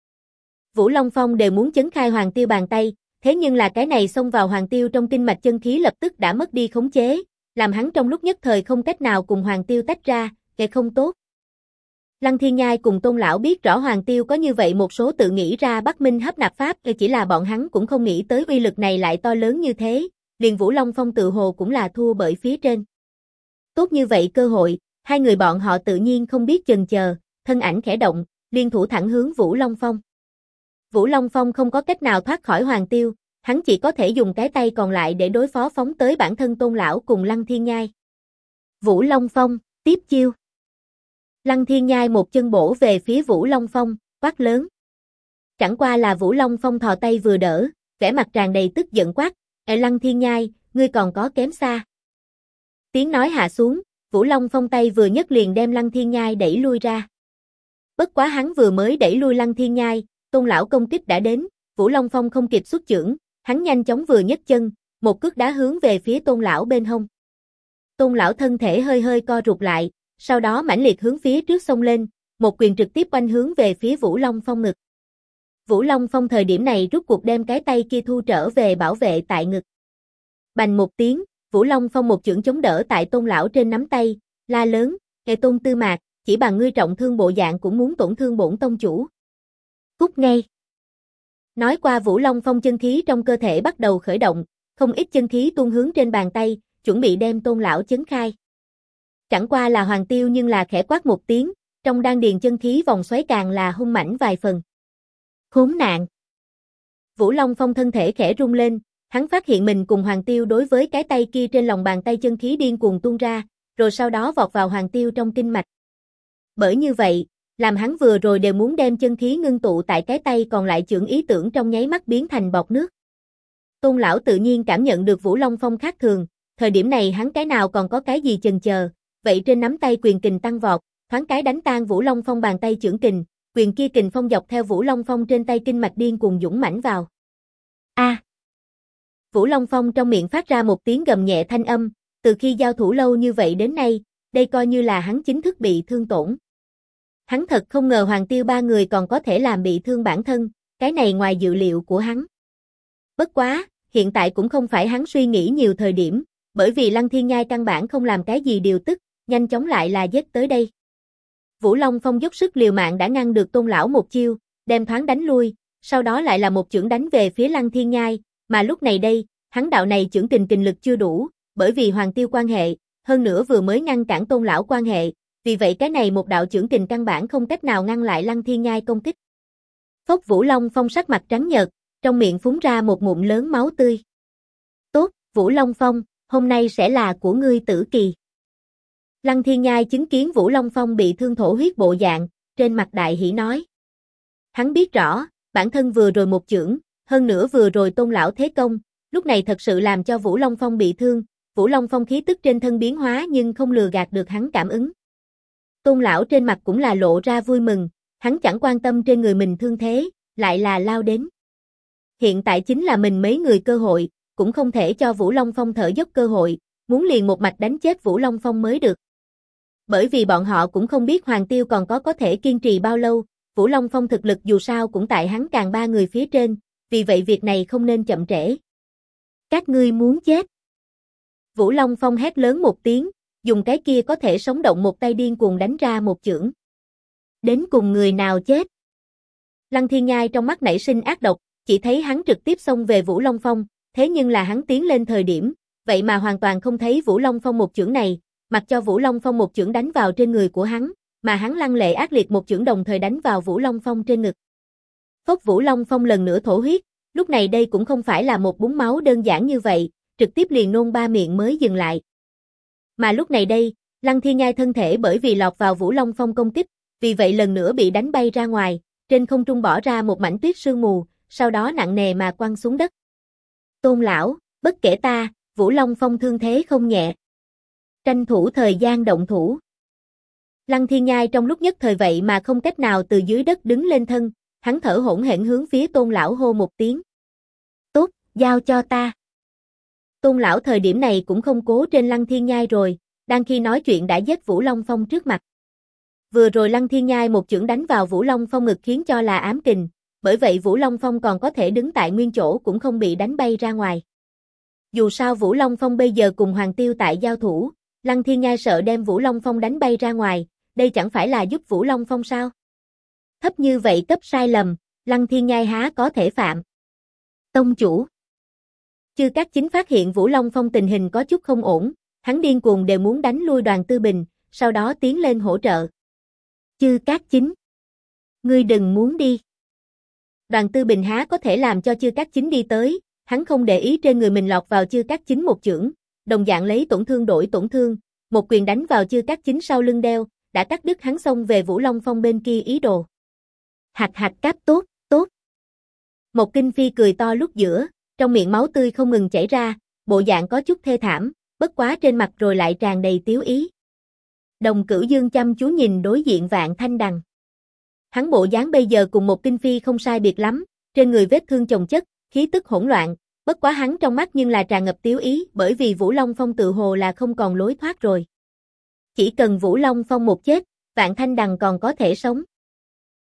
Vũ Long Phong đều muốn chấn khai Hoàng Tiêu bàn tay, thế nhưng là cái này xông vào Hoàng Tiêu trong kinh mạch chân khí lập tức đã mất đi khống chế, làm hắn trong lúc nhất thời không cách nào cùng Hoàng Tiêu tách ra, kẻ không tốt. Lăng Thiên Nhai cùng Tôn lão biết rõ Hoàng Tiêu có như vậy một số tự nghĩ ra Bắc Minh hấp nạp pháp, chỉ là bọn hắn cũng không nghĩ tới uy lực này lại to lớn như thế, liền Vũ Long Phong tự hồ cũng là thua bởi phía trên. Tốt như vậy cơ hội, hai người bọn họ tự nhiên không biết chần chờ, thân ảnh khẽ động, liên thủ thẳng hướng Vũ Long Phong. Vũ Long Phong không có cách nào thoát khỏi Hoàng Tiêu, hắn chỉ có thể dùng cái tay còn lại để đối phó phóng tới bản thân Tôn lão cùng Lăng Thiên Nhai. Vũ Long Phong, tiếp chiêu. Lăng Thiên Nhai một chân bổ về phía Vũ Long Phong, quát lớn. Chẳng qua là Vũ Long Phong thò tay vừa đỡ, vẻ mặt tràn đầy tức giận quát, Lăng Thiên Nhai, ngươi còn có kém xa. Tiếng nói hạ xuống, Vũ Long Phong tay vừa nhấc liền đem Lăng Thiên Nhai đẩy lui ra. Bất quá hắn vừa mới đẩy lui Lăng Thiên Nhai, Tôn lão công kích đã đến, Vũ Long Phong không kịp xuất chưởng, hắn nhanh chóng vừa nhấc chân, một cước đá hướng về phía Tôn lão bên hông. Tôn lão thân thể hơi hơi co rụt lại, sau đó mãnh liệt hướng phía trước xông lên, một quyền trực tiếp oanh hướng về phía Vũ Long Phong ngực. Vũ Long Phong thời điểm này rút cuộc đem cái tay kia thu trở về bảo vệ tại ngực. Bành một tiếng, Vũ Long Phong một chưởng chống đỡ tại Tôn lão trên nắm tay, la lớn, "Kẻ Tôn Tư Mạc, chỉ bằng ngươi trọng thương bộ dạng cũng muốn tổn thương bổn tông chủ. Cút ngay." Nói qua Vũ Long Phong chân khí trong cơ thể bắt đầu khởi động, không ít chân khí tuôn hướng trên bàn tay, chuẩn bị đem Tôn lão chấn khai. Chẳng qua là Hoàng Tiêu nhưng là khẽ quát một tiếng, trong đan điền chân khí vòng xoáy càng là hung mãnh vài phần. Khốn nạn! Vũ Long Phong thân thể khẽ rung lên, hắn phát hiện mình cùng Hoàng Tiêu đối với cái tay kia trên lòng bàn tay chân khí điên cuồng tuôn ra, rồi sau đó vọt vào Hoàng Tiêu trong kinh mạch. Bởi như vậy, làm hắn vừa rồi đều muốn đem chân khí ngưng tụ tại cái tay còn lại chưởng ý tưởng trong nháy mắt biến thành bọt nước. Tôn lão tự nhiên cảm nhận được Vũ Long Phong khác thường, thời điểm này hắn cái nào còn có cái gì chần chờ, vậy trên nắm tay quyền kình tăng vọt, thoáng cái đánh tan Vũ Long Phong bàn tay chưởng kình, quyền kia kình phong dọc theo Vũ Long Phong trên tay kinh mạch điên cuồng dũng mãnh vào. A! Vũ Long Phong trong miệng phát ra một tiếng gầm nhẹ thanh âm, từ khi giao thủ lâu như vậy đến nay, đây coi như là hắn chính thức bị thương tổn. Hắn thật không ngờ Hoàng Tiêu ba người còn có thể làm bị thương bản thân, cái này ngoài dự liệu của hắn. Bất quá, hiện tại cũng không phải hắn suy nghĩ nhiều thời điểm, bởi vì Lăng Thiên Nhai căn bản không làm cái gì điều tức, nhanh chóng lại là giết tới đây. Vũ Long Phong dốc sức liều mạng đã ngăn được Tôn lão một chiêu, đem thoáng đánh lui, sau đó lại là một chưởng đánh về phía Lăng Thiên Nhai, mà lúc này đây, hắn đạo này chưởng kình lực chưa đủ, bởi vì Hoàng Tiêu quan hệ, hơn nữa vừa mới ngăn cản Tôn lão quan hệ, vì vậy cái này một đạo chưởng kình căn bản không cách nào ngăn lại Lăng Thiên Nhai công kích. Phốc Vũ Long Phong sắc mặt trắng nhợt, trong miệng phúng ra một ngụm lớn máu tươi. Tốt, Vũ Long Phong, hôm nay sẽ là của ngươi tử kỳ. Lăng Thiên Nhai chứng kiến Vũ Long Phong bị thương thổ huyết bộ dạng, trên mặt đại hỉ nói. Hắn biết rõ, bản thân vừa rồi một chưởng, hơn nữa vừa rồi Tôn lão thế công, lúc này thật sự làm cho Vũ Long Phong bị thương, Vũ Long Phong khí tức trên thân biến hóa nhưng không lừa gạt được hắn cảm ứng. Tôn lão trên mặt cũng là lộ ra vui mừng, hắn chẳng quan tâm trên người mình thương thế, lại là lao đến. Hiện tại chính là mình mấy người cơ hội, cũng không thể cho Vũ Long Phong thở dốc cơ hội, muốn liền một mạch đánh chết Vũ Long Phong mới được. Bởi vì bọn họ cũng không biết Hoàng Tiêu còn có thể kiên trì bao lâu, Vũ Long Phong thực lực dù sao cũng tại hắn càng ba người phía trên, vì vậy việc này không nên chậm trễ. Các ngươi muốn chết. Vũ Long Phong hét lớn một tiếng, dùng cái kia có thể sống động một tay điên cuồng đánh ra một chưởng. Đến cùng người nào chết? Lăng Thiên Nhai trong mắt nảy sinh ác độc, chỉ thấy hắn trực tiếp xông về Vũ Long Phong, thế nhưng là hắn tiến lên thời điểm, vậy mà hoàn toàn không thấy Vũ Long Phong một chưởng này, mặc cho Vũ Long Phong một chưởng đánh vào trên người của hắn, mà hắn lăng lệ ác liệt một chưởng đồng thời đánh vào Vũ Long Phong trên ngực. Phốc Vũ Long Phong lần nữa thổ huyết, lúc này đây cũng không phải là một búng máu đơn giản như vậy, trực tiếp liền nôn ba miệng mới dừng lại. Mà lúc này đây, Lăng Thiên Nhai thân thể bởi vì lọt vào Vũ Long Phong công kích, vì vậy lần nữa bị đánh bay ra ngoài, trên không trung bỏ ra một mảnh tuyết sương mù, sau đó nặng nề mà quăng xuống đất. Tôn lão, bất kể ta, Vũ Long Phong thương thế không nhẹ. Tranh thủ thời gian động thủ. Lăng Thiên Nhai trong lúc nhất thời vậy mà không cách nào từ dưới đất đứng lên thân, hắn thở hổn hển hướng phía Tôn lão hô một tiếng. Tốt, giao cho ta. Tôn lão thời điểm này cũng không cố trên Lăng Thiên Nhai rồi, đang khi nói chuyện đã giết Vũ Long Phong trước mặt. Vừa rồi Lăng Thiên Nhai một chưởng đánh vào Vũ Long Phong ngực khiến cho là ám kình, bởi vậy Vũ Long Phong còn có thể đứng tại nguyên chỗ cũng không bị đánh bay ra ngoài. Dù sao Vũ Long Phong bây giờ cùng Hoàng Tiêu tại giao thủ, Lăng Thiên Nhai sợ đem Vũ Long Phong đánh bay ra ngoài, đây chẳng phải là giúp Vũ Long Phong sao? Thấp như vậy cấp sai lầm, Lăng Thiên Nhai há có thể phạm. Tông chủ. Chư Cát Chính phát hiện Vũ Long Phong tình hình có chút không ổn, hắn điên cuồng đều muốn đánh lui Đoàn Tư Bình, sau đó tiến lên hỗ trợ. Chư Cát Chính. Ngươi đừng muốn đi. Đoàn Tư Bình há có thể làm cho Chư Cát Chính đi tới, hắn không để ý trên người mình lọt vào Chư Cát Chính một chưởng, đồng dạng lấy tổn thương đổi tổn thương, một quyền đánh vào Chư Cát Chính sau lưng đeo, đã cắt đứt hắn xông về Vũ Long Phong bên kia ý đồ. Hạch hạch cáp tốt, tốt. Một Kinh Phi cười to lúc giữa, trong miệng máu tươi không ngừng chảy ra, bộ dạng có chút thê thảm, bất quá trên mặt rồi lại tràn đầy tiếu ý. Đồng Cửu Dương chăm chú nhìn đối diện Vạn Thanh Đằng. Hắn bộ dáng bây giờ cùng một Kinh Phi không sai biệt lắm, trên người vết thương chồng chất, khí tức hỗn loạn, bất quá hắn trong mắt nhưng là tràn ngập tiếu ý, bởi vì Vũ Long Phong tự hồ là không còn lối thoát rồi. Chỉ cần Vũ Long Phong một chết, Vạn Thanh Đằng còn có thể sống.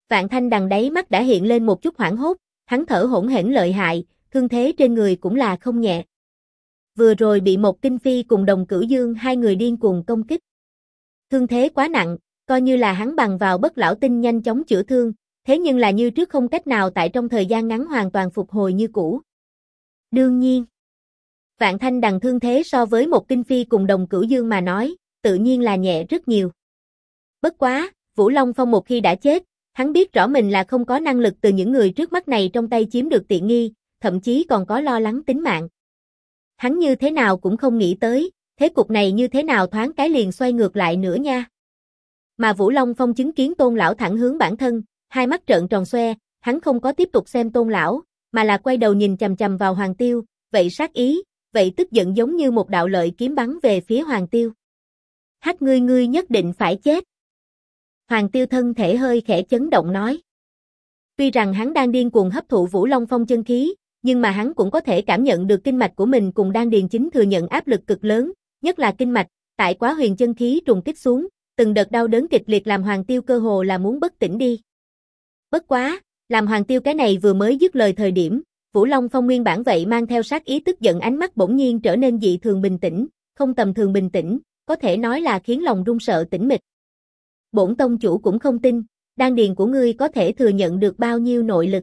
Vạn Thanh Đằng đáy mắt đã hiện lên một chút hoảng hốt, hắn thở hổn hển lợi hại, thương thế trên người cũng là không nhẹ. Vừa rồi bị một Kinh Phi cùng Đồng Cửu Dương hai người điên cuồng công kích. Thương thế quá nặng, coi như là hắn bằng vào bất lão tinh nhanh chóng chữa thương, thế nhưng là như trước không cách nào tại trong thời gian ngắn hoàn toàn phục hồi như cũ. Đương nhiên, Vạn Thanh Đằng thương thế so với một Kinh Phi cùng Đồng Cửu Dương mà nói, tự nhiên là nhẹ rất nhiều. Bất quá, Vũ Long Phong một khi đã chết, hắn biết rõ mình là không có năng lực từ những người trước mắt này trong tay chiếm được tiện nghi, thậm chí còn có lo lắng tính mạng. Hắn như thế nào cũng không nghĩ tới, thế cục này như thế nào thoáng cái liền xoay ngược lại nữa nha. Mà Vũ Long Phong chứng kiến Tôn lão thẳng hướng bản thân, hai mắt trợn tròn xoe, hắn không có tiếp tục xem Tôn lão, mà là quay đầu nhìn chằm chằm vào Hoàng Tiêu, vậy sát ý, vậy tức giận giống như một đạo lợi kiếm bắn về phía Hoàng Tiêu. Hắc ngươi nhất định phải chết. Hoàng Tiêu thân thể hơi khẽ chấn động nói. Tuy rằng hắn đang điên cuồng hấp thụ Vũ Long Phong chân khí, nhưng mà hắn cũng có thể cảm nhận được kinh mạch của mình cùng đan điền chính thừa nhận áp lực cực lớn, nhất là kinh mạch, tại quá huyền chân khí trùng kích xuống, từng đợt đau đớn kịch liệt làm Hoàng Tiêu cơ hồ là muốn bất tỉnh đi. Bất quá, làm Hoàng Tiêu cái này vừa mới dứt lời thời điểm, Vũ Long Phong nguyên bản vậy mang theo sát ý tức giận ánh mắt bỗng nhiên trở nên dị thường bình tĩnh, không tầm thường bình tĩnh, có thể nói là khiến lòng run sợ tĩnh mịch. Bổn tông chủ cũng không tin, đan điền của ngươi có thể thừa nhận được bao nhiêu nội lực.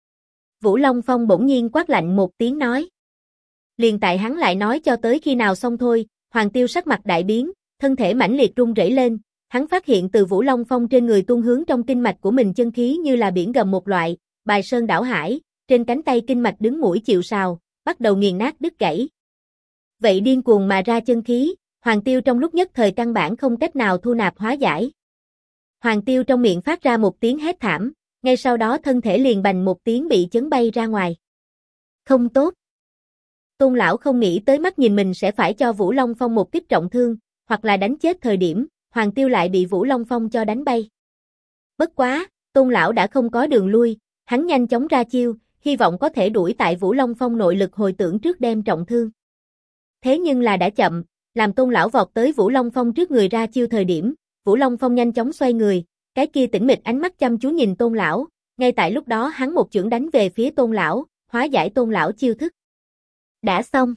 Vũ Long Phong bỗng nhiên quát lạnh một tiếng nói. Liền tại hắn lại nói cho tới khi nào xong thôi, Hoàng Tiêu sắc mặt đại biến, thân thể mãnh liệt run rẩy lên, hắn phát hiện từ Vũ Long Phong trên người tuôn hướng trong kinh mạch của mình chân khí như là biển gầm một loại, bài sơn đảo hải, trên cánh tay kinh mạch đứng mũi chịu sào, bắt đầu nghiền nát đứt gãy. Vậy điên cuồng mà ra chân khí, Hoàng Tiêu trong lúc nhất thời căn bản không cách nào thu nạp hóa giải. Hoàng Tiêu trong miệng phát ra một tiếng hét thảm, ngay sau đó thân thể liền bành một tiếng bị chấn bay ra ngoài. Không tốt. Tôn lão không nghĩ tới mắt nhìn mình sẽ phải cho Vũ Long Phong một kích trọng thương, hoặc là đánh chết thời điểm, Hoàng Tiêu lại bị Vũ Long Phong cho đánh bay. Bất quá, Tôn lão đã không có đường lui, hắn nhanh chóng ra chiêu, hy vọng có thể đuổi tại Vũ Long Phong nội lực hồi tưởng trước đem trọng thương. Thế nhưng là đã chậm, làm Tôn lão vọt tới Vũ Long Phong trước người ra chiêu thời điểm, Vũ Long Phong nhanh chóng xoay người, cái kia tĩnh mịch ánh mắt chăm chú nhìn Tôn lão, ngay tại lúc đó hắn một chưởng đánh về phía Tôn lão, hóa giải Tôn lão chiêu thức. Đã xong.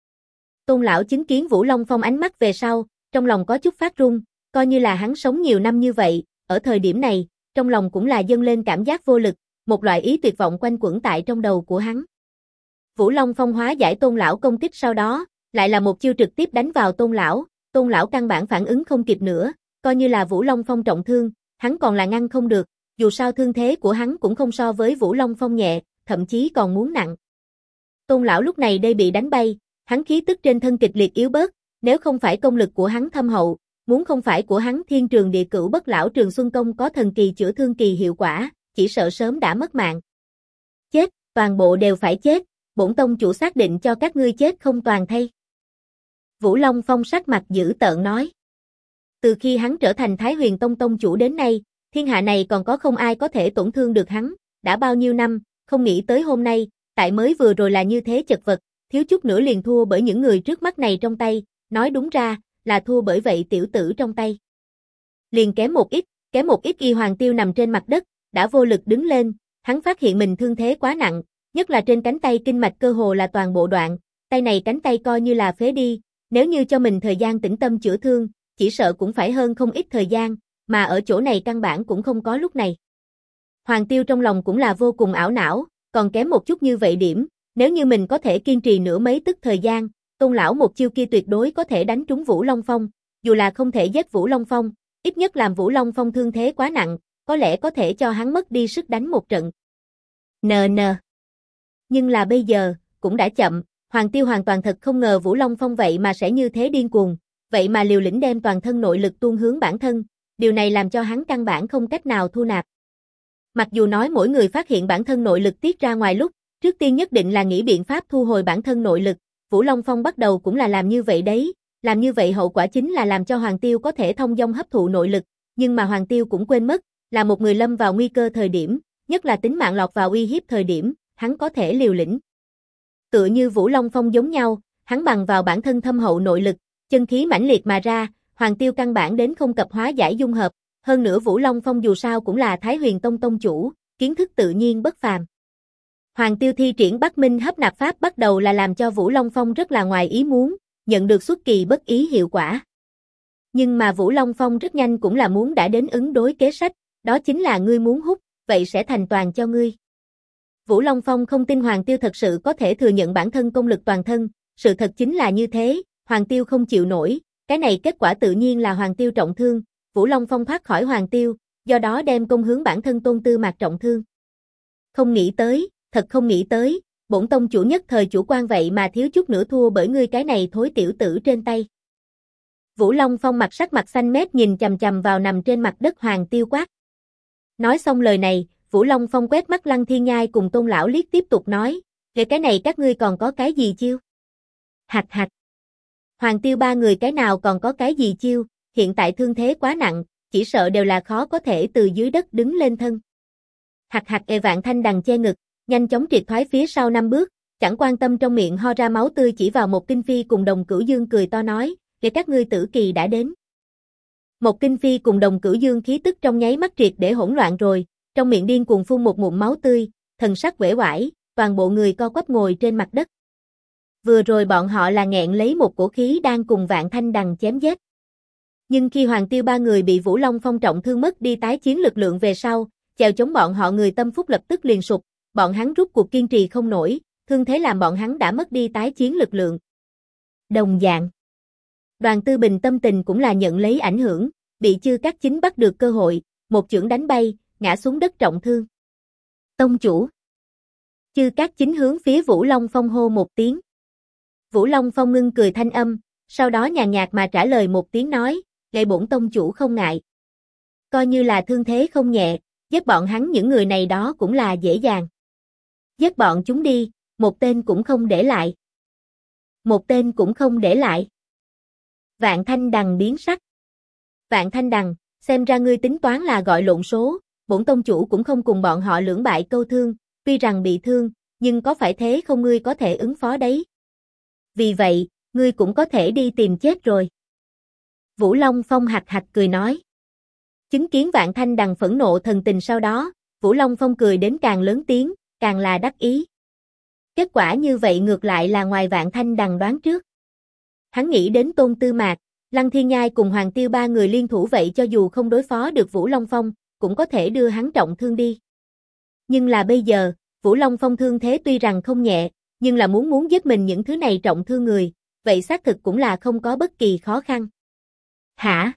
Tôn lão chứng kiến Vũ Long Phong ánh mắt về sau, trong lòng có chút phát run, coi như là hắn sống nhiều năm như vậy, ở thời điểm này, trong lòng cũng là dâng lên cảm giác vô lực, một loại ý tuyệt vọng quanh quẩn tại trong đầu của hắn. Vũ Long Phong hóa giải Tôn lão công kích sau đó, lại là một chiêu trực tiếp đánh vào Tôn lão căn bản phản ứng không kịp nữa, coi như là Vũ Long Phong trọng thương, hắn còn là ngăn không được, dù sao thương thế của hắn cũng không so với Vũ Long Phong nhẹ, thậm chí còn muốn nặng. Tôn lão lúc này đây bị đánh bay, hắn khí tức trên thân kịch liệt yếu bớt, nếu không phải công lực của hắn thâm hậu, muốn không phải của hắn Thiên Trường Địa Cửu Bất Lão Trường Xuân Công có thần kỳ chữa thương kỳ hiệu quả, chỉ sợ sớm đã mất mạng. Chết, toàn bộ đều phải chết, bổn tông chủ xác định cho các ngươi chết không toàn thây. Vũ Long Phong sắc mặt dữ tợn nói. Từ khi hắn trở thành Thái Huyền Tông tông chủ đến nay, thiên hạ này còn có không ai có thể tổn thương được hắn, đã bao nhiêu năm, không nghĩ tới hôm nay, tại mới vừa rồi là như thế chật vật, thiếu chút nữa liền thua bởi những người trước mắt này trong tay, nói đúng ra, là thua bởi vậy tiểu tử trong tay. Liền kém một ít Y Hoàng Tiêu nằm trên mặt đất, đã vô lực đứng lên, hắn phát hiện mình thương thế quá nặng, nhất là trên cánh tay kinh mạch cơ hồ là toàn bộ đoạn, tay này cánh tay coi như là phế đi, nếu như cho mình thời gian tĩnh tâm chữa thương, chỉ sợ cũng phải hơn không ít thời gian, mà ở chỗ này căn bản cũng không có lúc này. Hoàng Tiêu trong lòng cũng là vô cùng ảo não, còn kém một chút như vậy điểm, nếu như mình có thể kiên trì nửa mấy tức thời gian, Tôn lão một chiêu kia tuyệt đối có thể đánh trúng Vũ Long Phong, dù là không thể giết Vũ Long Phong, ít nhất làm Vũ Long Phong thương thế quá nặng, có lẽ có thể cho hắn mất đi sức đánh một trận. Nhưng là bây giờ, cũng đã chậm, Hoàng Tiêu hoàn toàn thật không ngờ Vũ Long Phong vậy mà sẽ như thế điên cuồng, vậy mà liều lĩnh đem toàn thân nội lực tuôn hướng bản thân, điều này làm cho hắn căn bản không cách nào thu nạp. Mặc dù nói mỗi người phát hiện bản thân nội lực tiết ra ngoài lúc, trước tiên nhất định là nghĩ biện pháp thu hồi bản thân nội lực, Vũ Long Phong bắt đầu cũng là làm như vậy đấy, làm như vậy hậu quả chính là làm cho Hoàng Tiêu có thể thông dong hấp thụ nội lực, nhưng mà Hoàng Tiêu cũng quên mất, là một người lâm vào nguy cơ thời điểm, nhất là tính mạng lọt vào uy hiếp thời điểm, hắn có thể liều lĩnh. Tựa như Vũ Long Phong giống nhau, hắn bằng vào bản thân thâm hậu nội lực, chân khí mãnh liệt mà ra, Hoàng Tiêu căn bản đến không cập hóa giải dung hợp, hơn nữa Vũ Long Phong dù sao cũng là Thái Huyền Tông tông chủ, kiến thức tự nhiên bất phàm. Hoàng Tiêu thi triển Bắc Minh hấp nạp pháp bắt đầu là làm cho Vũ Long Phong rất là ngoài ý muốn, nhận được xuất kỳ bất ý hiệu quả. Nhưng mà Vũ Long Phong rất nhanh cũng là muốn đã đến ứng đối kế sách, đó chính là ngươi muốn hút, vậy sẽ thành toàn cho ngươi. Vũ Long Phong không tin Hoàng Tiêu thật sự có thể thừa nhận bản thân công lực toàn thân, sự thật chính là như thế, Hoàng Tiêu không chịu nổi, cái này kết quả tự nhiên là Hoàng Tiêu trọng thương, Vũ Long Phong thoát khỏi Hoàng Tiêu, do đó đem công hướng bản thân Tôn Tư Mạc trọng thương. Không nghĩ tới, thật không nghĩ tới, bổn tông chủ nhất thời chủ quan vậy mà thiếu chút nữa thua bởi ngươi cái này thối tiểu tử trên tay. Vũ Long Phong sắc mặt xanh mét nhìn chằm chằm vào nằm trên mặt đất Hoàng Tiêu quát. Nói xong lời này, Vũ Long Phong quét mắt Lăng Thiên Nhai cùng Tôn lão liếc tiếp tục nói, về cái này các ngươi còn có cái gì chiêu? Hạch hạch. Hoàng Tiêu ba người cái nào còn có cái gì chiêu, hiện tại thương thế quá nặng, chỉ sợ đều là khó có thể từ dưới đất đứng lên thân. Hạch hạch. Vạn Thanh Đằng che ngực, nhanh chóng triệt thoái phía sau 5 bước, chẳng quan tâm trong miệng ho ra máu tươi chỉ vào Một Kinh Phi cùng Đồng Cửu Dương cười to nói, để các ngươi tử kỳ đã đến. Một Kinh Phi cùng Đồng Cửu Dương khí tức trong nháy mắt triệt để hỗn loạn rồi, trong miệng điên cuồng phun một ngụm máu tươi, thần sắc uể oải, toàn bộ người co quắp ngồi trên mặt đất. Vừa rồi bọn họ là nghẹn lấy một cổ khí đang cùng Vạn Thanh Đằng chém giết. Nhưng khi Hoàng Tiêu ba người bị Vũ Long Phong trọng thương mất đi tái chiến lực lượng về sau, chèo chống bọn họ người tâm phúc lập tức liền sụp, bọn hắn rút cuộc kiên trì không nổi, thương thế làm bọn hắn đã mất đi tái chiến lực lượng. Đồng dạng, Đoàn Tư Bình tâm tình cũng là nhận lấy ảnh hưởng, bị Chư Cát Chính bắt được cơ hội, một chưởng đánh bay, ngã xuống đất trọng thương. Tông chủ. Chư Cát Chính hướng phía Vũ Long Phong hô một tiếng. Vũ Long Phong ngưng cười thanh âm, sau đó nhàn nhạt mà trả lời một tiếng nói, "Lệ bổn tông chủ không ngại. Coi như là thương thế không nhẹ, giết bọn hắn những người này đó cũng là dễ dàng. Giết bọn chúng đi, một tên cũng không để lại. Một tên cũng không để lại." Vạn Thanh Đằng biến sắc. Vạn Thanh Đằng, xem ra ngươi tính toán là gọi lộn số, bổn tông chủ cũng không cùng bọn họ lưỡng bại câu thương, tuy rằng bị thương, nhưng có phải thế không ngươi có thể ứng phó đấy. Vì vậy, ngươi cũng có thể đi tìm chết rồi. Vũ Long Phong hạch hạch cười nói. Chứng kiến Vạn Thanh Đằng phẫn nộ thần tình sau đó, Vũ Long Phong cười đến càng lớn tiếng, càng là đắc ý. Kết quả như vậy ngược lại là ngoài Vạn Thanh Đằng đoán trước. Hắn nghĩ đến Tôn Tư Mạc, Lăng Thiên Nhai cùng Hoàng Tiêu ba người liên thủ vậy cho dù không đối phó được Vũ Long Phong, cũng có thể đưa hắn trọng thương đi. Nhưng là bây giờ, Vũ Long Phong thương thế tuy rằng không nhẹ, nhưng là muốn giết mình những thứ này trọng thương người, vậy xác thực cũng là không có bất kỳ khó khăn. Hả?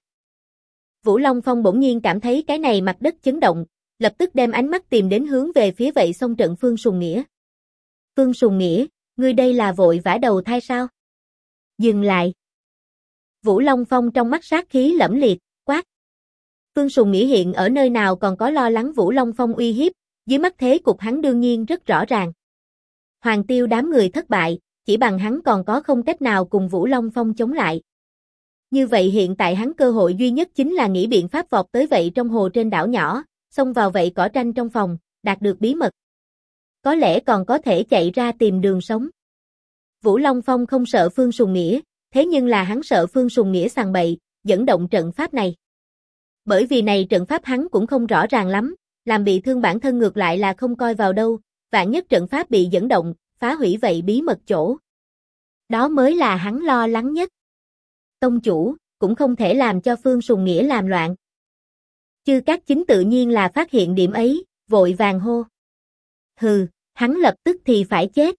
Vũ Long Phong bỗng nhiên cảm thấy cái này mặt đất chấn động, lập tức đem ánh mắt tìm đến hướng về phía vậy xông trận Phương Sùng Nghĩa. Phương Sùng Nghĩa, ngươi đây là vội vã đầu thai sao? Dừng lại. Vũ Long Phong trong mắt sát khí lẫm liệt, quát. Phương Sùng Nghĩa hiện ở nơi nào còn có lo lắng Vũ Long Phong uy hiếp, dưới mắt thế cục hắn đương nhiên rất rõ ràng. Hoàng Tiêu đám người thất bại, chỉ bằng hắn còn có không cách nào cùng Vũ Long Phong chống lại. Như vậy hiện tại hắn cơ hội duy nhất chính là nghĩ biện pháp vọt tới vậy trong hồ trên đảo nhỏ, xông vào vậy cỏ tranh trong phòng, đạt được bí mật. Có lẽ còn có thể chạy ra tìm đường sống. Vũ Long Phong không sợ Phương Sùng Nghĩa, thế nhưng là hắn sợ Phương Sùng Nghĩa sằng bậy, dẫn động trận pháp này. Bởi vì này trận pháp hắn cũng không rõ ràng lắm, làm bị thương bản thân ngược lại là không coi vào đâu, vạn nhất trận pháp bị dẫn động, phá hủy vậy bí mật chỗ. Đó mới là hắn lo lắng nhất. Tông chủ, cũng không thể làm cho Phương Sùng Nghĩa làm loạn. Chư Cát Chính tự nhiên là phát hiện điểm ấy, vội vàng hô. Hừ, hắn lập tức thì phải chết.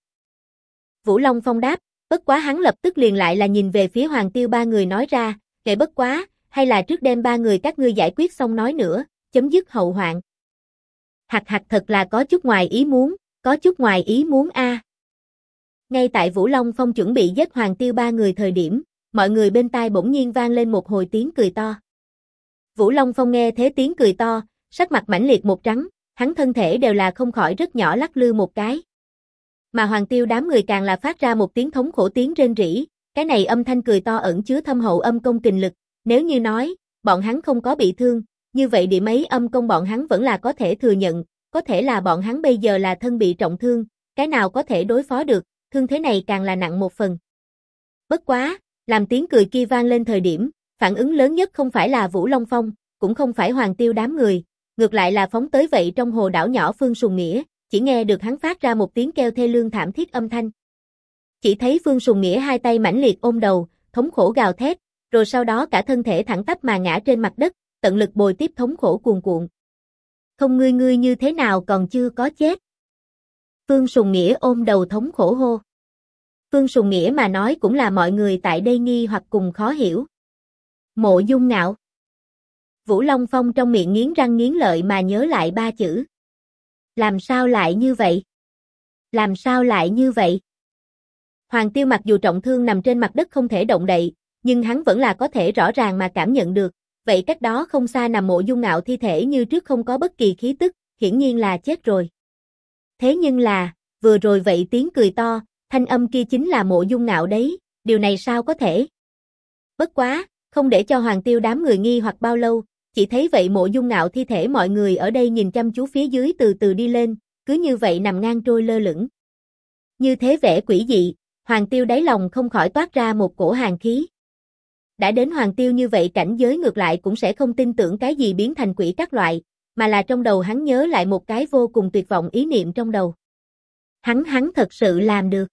Vũ Long Phong đáp, bất quá hắn lập tức liền lại là nhìn về phía Hoàng Tiêu ba người nói ra, kệ bất quá, hay là trước đem ba người các ngươi giải quyết xong nói nữa, chấm dứt hậu hoạn. Hạch hạch thật là có chút ngoài ý muốn, có chút ngoài ý muốn a. Ngay tại Vũ Long Phong chuẩn bị giết Hoàng Tiêu ba người thời điểm, mọi người bên tai bỗng nhiên vang lên một hồi tiếng cười to. Vũ Long Phong nghe thế tiếng cười to, sắc mặt mãnh liệt một trắng, hắn thân thể đều là không khỏi rất nhỏ lắc lư một cái. Mà Hoàng Tiêu đám người càng là phát ra một tiếng thống khổ tiếng rên rỉ, cái này âm thanh cười to ẩn chứa thâm hậu âm công kình lực, nếu như nói, bọn hắn không có bị thương, như vậy điểm ấy âm công bọn hắn vẫn là có thể thừa nhận, có thể là bọn hắn bây giờ là thân bị trọng thương, cái nào có thể đối phó được, thương thế này càng là nặng một phần. Bất quá, làm tiếng cười kia vang lên thời điểm, phản ứng lớn nhất không phải là Vũ Long Phong, cũng không phải Hoàng Tiêu đám người, ngược lại là phóng tới vậy trong hồ đảo nhỏ Phương Sùng Nghĩa, chỉ nghe được hắn phát ra một tiếng kêu thê lương thảm thiết âm thanh. Chỉ thấy Phương Sùng Nghĩa hai tay mãnh liệt ôm đầu, thống khổ gào thét, rồi sau đó cả thân thể thẳng tắp mà ngã trên mặt đất, tận lực bồi tiếp thống khổ cuồn cuộn. Không, ngươi như thế nào còn chưa có chết? Phương Sùng Nghĩa ôm đầu thống khổ hô. Phương Sùng Nghĩa mà nói cũng là mọi người tại đây nghi hoặc cùng khó hiểu. Mộ Dung Ngạo. Vũ Long Phong trong miệng nghiến răng nghiến lợi mà nhớ lại ba chữ. Làm sao lại như vậy? Làm sao lại như vậy? Hoàng Tiêu mặc dù trọng thương nằm trên mặt đất không thể động đậy, nhưng hắn vẫn là có thể rõ ràng mà cảm nhận được, vậy cách đó không xa nằm Mộ Dung Ngạo thi thể như trước không có bất kỳ khí tức, hiển nhiên là chết rồi. Thế nhưng là, vừa rồi vậy tiếng cười to, thanh âm kia chính là Mộ Dung Ngạo đấy, điều này sao có thể? Bất quá, không để cho Hoàng Tiêu đám người nghi hoặc bao lâu, chỉ thấy vậy Mộ Dung Ngạo thi thể mọi người ở đây nhìn chăm chú phía dưới từ từ đi lên, cứ như vậy nằm ngang trôi lơ lửng. Như thế vẻ quỷ dị, Hoàng Tiêu đáy lòng không khỏi toát ra một cổ hàn khí. Đã đến Hoàng Tiêu như vậy cảnh giới ngược lại cũng sẽ không tin tưởng cái gì biến thành quỷ các loại, mà là trong đầu hắn nhớ lại một cái vô cùng tuyệt vọng ý niệm trong đầu. Hắn thật sự làm được.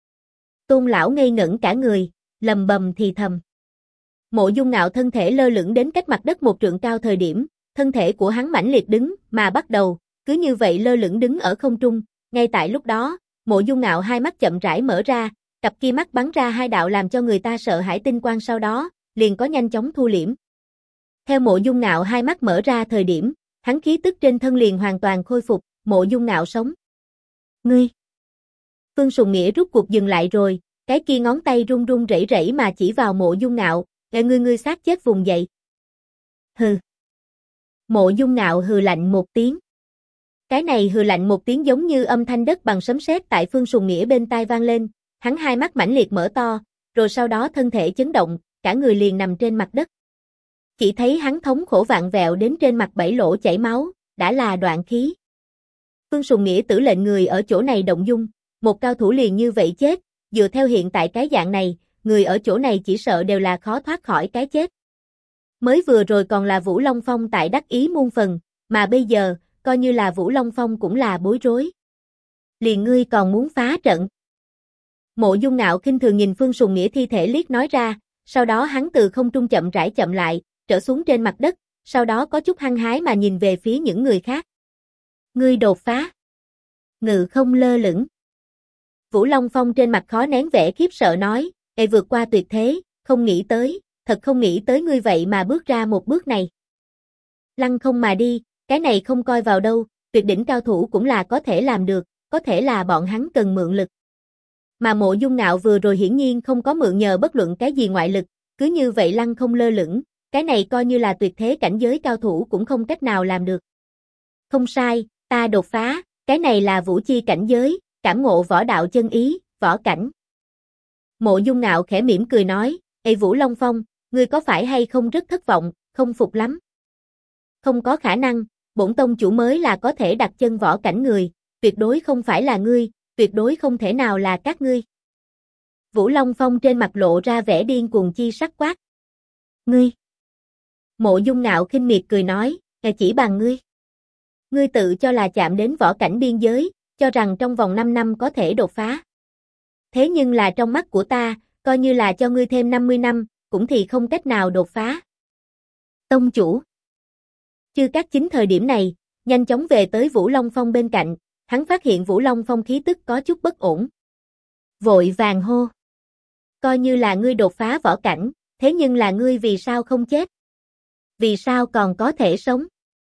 Tôn lão ngây ngẩn cả người, lầm bầm thì thầm. Mộ Dung Ngạo thân thể lơ lửng đến cách mặt đất một trượng cao thời điểm, thân thể của hắn mãnh liệt đứng, mà bắt đầu, cứ như vậy lơ lửng đứng ở không trung, ngay tại lúc đó, Mộ Dung Ngạo hai mắt chậm rãi mở ra, cặp kia mắt bắn ra hai đạo làm cho người ta sợ hãi tinh quang sau đó, liền có nhanh chóng thu liễm. Theo Mộ Dung Ngạo hai mắt mở ra thời điểm, hắn khí tức trên thân liền hoàn toàn khôi phục, Mộ Dung Ngạo sống. Ngươi! Phương Sùng Nghĩa rút cuộc dừng lại rồi, cái kia ngón tay run run rẩy rẩy mà chỉ vào Mộ Dung Ngạo, ngươi xác chết vùng dậy. Hừ. Mộ Dung Ngạo hừ lạnh một tiếng. Cái này hừ lạnh một tiếng giống như âm thanh đất bằng sấm sét tại Phương Sùng Nghĩa bên tai vang lên, hắn hai mắt mãnh liệt mở to, rồi sau đó thân thể chấn động, cả người liền nằm trên mặt đất. Chỉ thấy hắn thống khổ vặn vẹo đến trên mặt bảy lỗ chảy máu, đã là đoạn khí. Phương Sùng Nghĩa tử lệnh người ở chỗ này động dung, một cao thủ liền như vậy chết, dựa theo hiện tại cái dạng này, người ở chỗ này chỉ sợ đều là khó thoát khỏi cái chết. Mới vừa rồi còn là Vũ Long Phong tại đắc ý muôn phần, mà bây giờ, coi như là Vũ Long Phong cũng là bối rối. Liền ngươi còn muốn phá trận. Mộ Dung Ngạo khinh thường nhìn Phương Sùng Nghĩa thi thể liếc nói ra, sau đó hắn từ không trung chậm rãi chậm lại, trở xuống trên mặt đất, sau đó có chút hăng hái mà nhìn về phía những người khác. Ngươi đột phá. Ngự không lơ lửng. Vũ Long Phong trên mặt khó nén vẻ khiếp sợ nói, vượt qua tuyệt thế, không nghĩ tới, thật không nghĩ tới ngươi vậy mà bước ra một bước này. Lăng không mà đi, cái này không coi vào đâu, tuyệt đỉnh cao thủ cũng là có thể làm được, có thể là bọn hắn cần mượn lực. Mà Mộ Dung Ngạo vừa rồi hiển nhiên không có mượn nhờ bất luận cái gì ngoại lực, cứ như vậy lăng không lơ lửng, cái này coi như là tuyệt thế cảnh giới cao thủ cũng không cách nào làm được. Không sai, ta đột phá, cái này là vũ chi cảnh giới, cảm ngộ võ đạo chân ý, võ cảnh. Mộ Dung Ngạo khẽ mỉm cười nói, Vũ Long Phong, ngươi có phải hay không rất thất vọng, không phục lắm. Không có khả năng, bổn tông chủ mới là có thể đặt chân võ cảnh người, tuyệt đối không phải là ngươi, tuyệt đối không thể nào là các ngươi. Vũ Long Phong trên mặt lộ ra vẻ điên cuồng chi sắc quát. Ngươi! Mộ Dung Ngạo khinh miệt cười nói, chỉ bằng ngươi. Ngươi tự cho là chạm đến võ cảnh biên giới, cho rằng trong vòng 5 năm có thể đột phá. Thế nhưng là trong mắt của ta, coi như là cho ngươi thêm 50 năm, cũng thì không cách nào đột phá. Tông chủ. Chư Cát Chính thời điểm này, nhanh chóng về tới Vũ Long Phong bên cạnh, hắn phát hiện Vũ Long Phong khí tức có chút bất ổn. Vội vàng hô. Coi như là ngươi đột phá võ cảnh, thế nhưng là ngươi vì sao không chết? Vì sao còn có thể sống?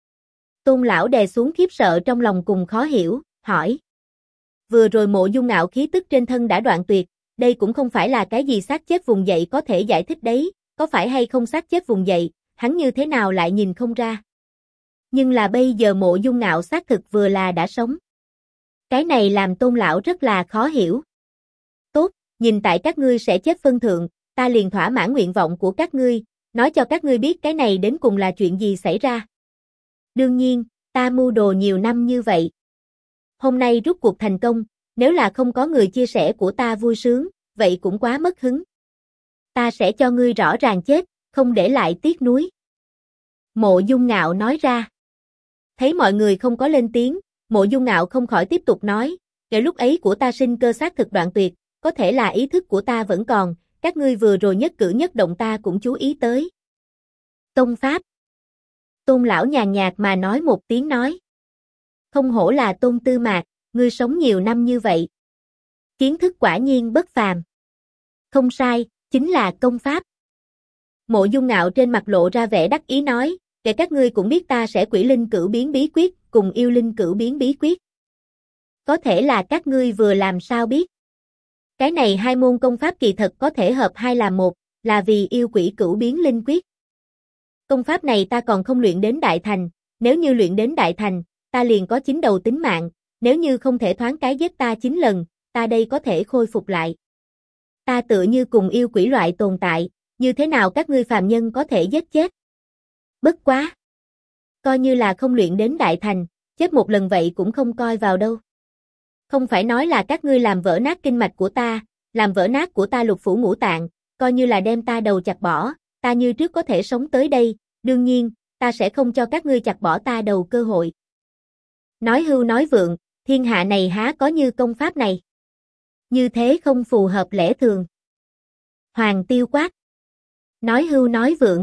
Tôn lão đè xuống khiếp sợ trong lòng cùng khó hiểu, hỏi. Vừa rồi Mộ Dung Ngạo khí tức trên thân đã đoạn tuyệt, đây cũng không phải là cái gì xác chết vùng dậy có thể giải thích đấy, có phải hay không xác chết vùng dậy, hắn như thế nào lại nhìn không ra. Nhưng là bây giờ Mộ Dung Ngạo xác thực vừa là đã sống. Cái này làm Tôn lão rất là khó hiểu. Tốt, nhìn tại các ngươi sẽ chết phân thượng, ta liền thỏa mãn nguyện vọng của các ngươi, nói cho các ngươi biết cái này đến cùng là chuyện gì xảy ra. Đương nhiên, ta mưu đồ nhiều năm như vậy. Hôm nay rút cuộc thành công, nếu là không có người chia sẻ của ta vui sướng, vậy cũng quá mất hứng. Ta sẽ cho ngươi rõ ràng chết, không để lại tiếc nuối. Mộ Dung Ngạo nói ra. Thấy mọi người không có lên tiếng, Mộ Dung Ngạo không khỏi tiếp tục nói, kể lúc ấy của ta sinh cơ xác thực đoạn tuyệt, có thể là ý thức của ta vẫn còn, các ngươi vừa rồi nhất cử nhất động ta cũng chú ý tới. Tông Pháp. Tôn lão nhàn nhạt mà nói một tiếng nói. Không hổ là Tôn Tư Mạc, ngươi sống nhiều năm như vậy. Kiến thức quả nhiên bất phàm. Không sai, chính là công pháp. Mộ Dung Ngạo trên mặt lộ ra vẻ đắc ý nói, kể các ngươi cũng biết ta sẽ quỷ linh cửu biến bí quyết, cùng yêu linh cửu biến bí quyết. Có thể là các ngươi vừa làm sao biết. Cái này hai môn công pháp kỳ thật có thể hợp hai làm một, là vì yêu quỷ cửu biến linh quyết. Công pháp này ta còn không luyện đến đại thành, nếu như luyện đến đại thành, ta liền có 9 đầu tính mạng, nếu như không thể thoáng cái giết ta 9 lần, ta đây có thể khôi phục lại. Ta tựa như cùng yêu quỷ loại tồn tại, như thế nào các ngươi phàm nhân có thể giết chết? Bất quá. Coi như là không luyện đến đại thành, chết một lần vậy cũng không coi vào đâu. Không phải nói là các ngươi làm vỡ nát kinh mạch của ta, làm vỡ nát của ta lục phủ ngũ tạng, coi như là đem ta đầu chặt bỏ, ta như trước có thể sống tới đây, đương nhiên, ta sẽ không cho các ngươi chặt bỏ ta đầu cơ hội. Nói hưu nói vượng, thiên hạ này há có như công pháp này. Như thế không phù hợp lẽ thường. Hoàng Tiêu quát. Nói hưu nói vượng.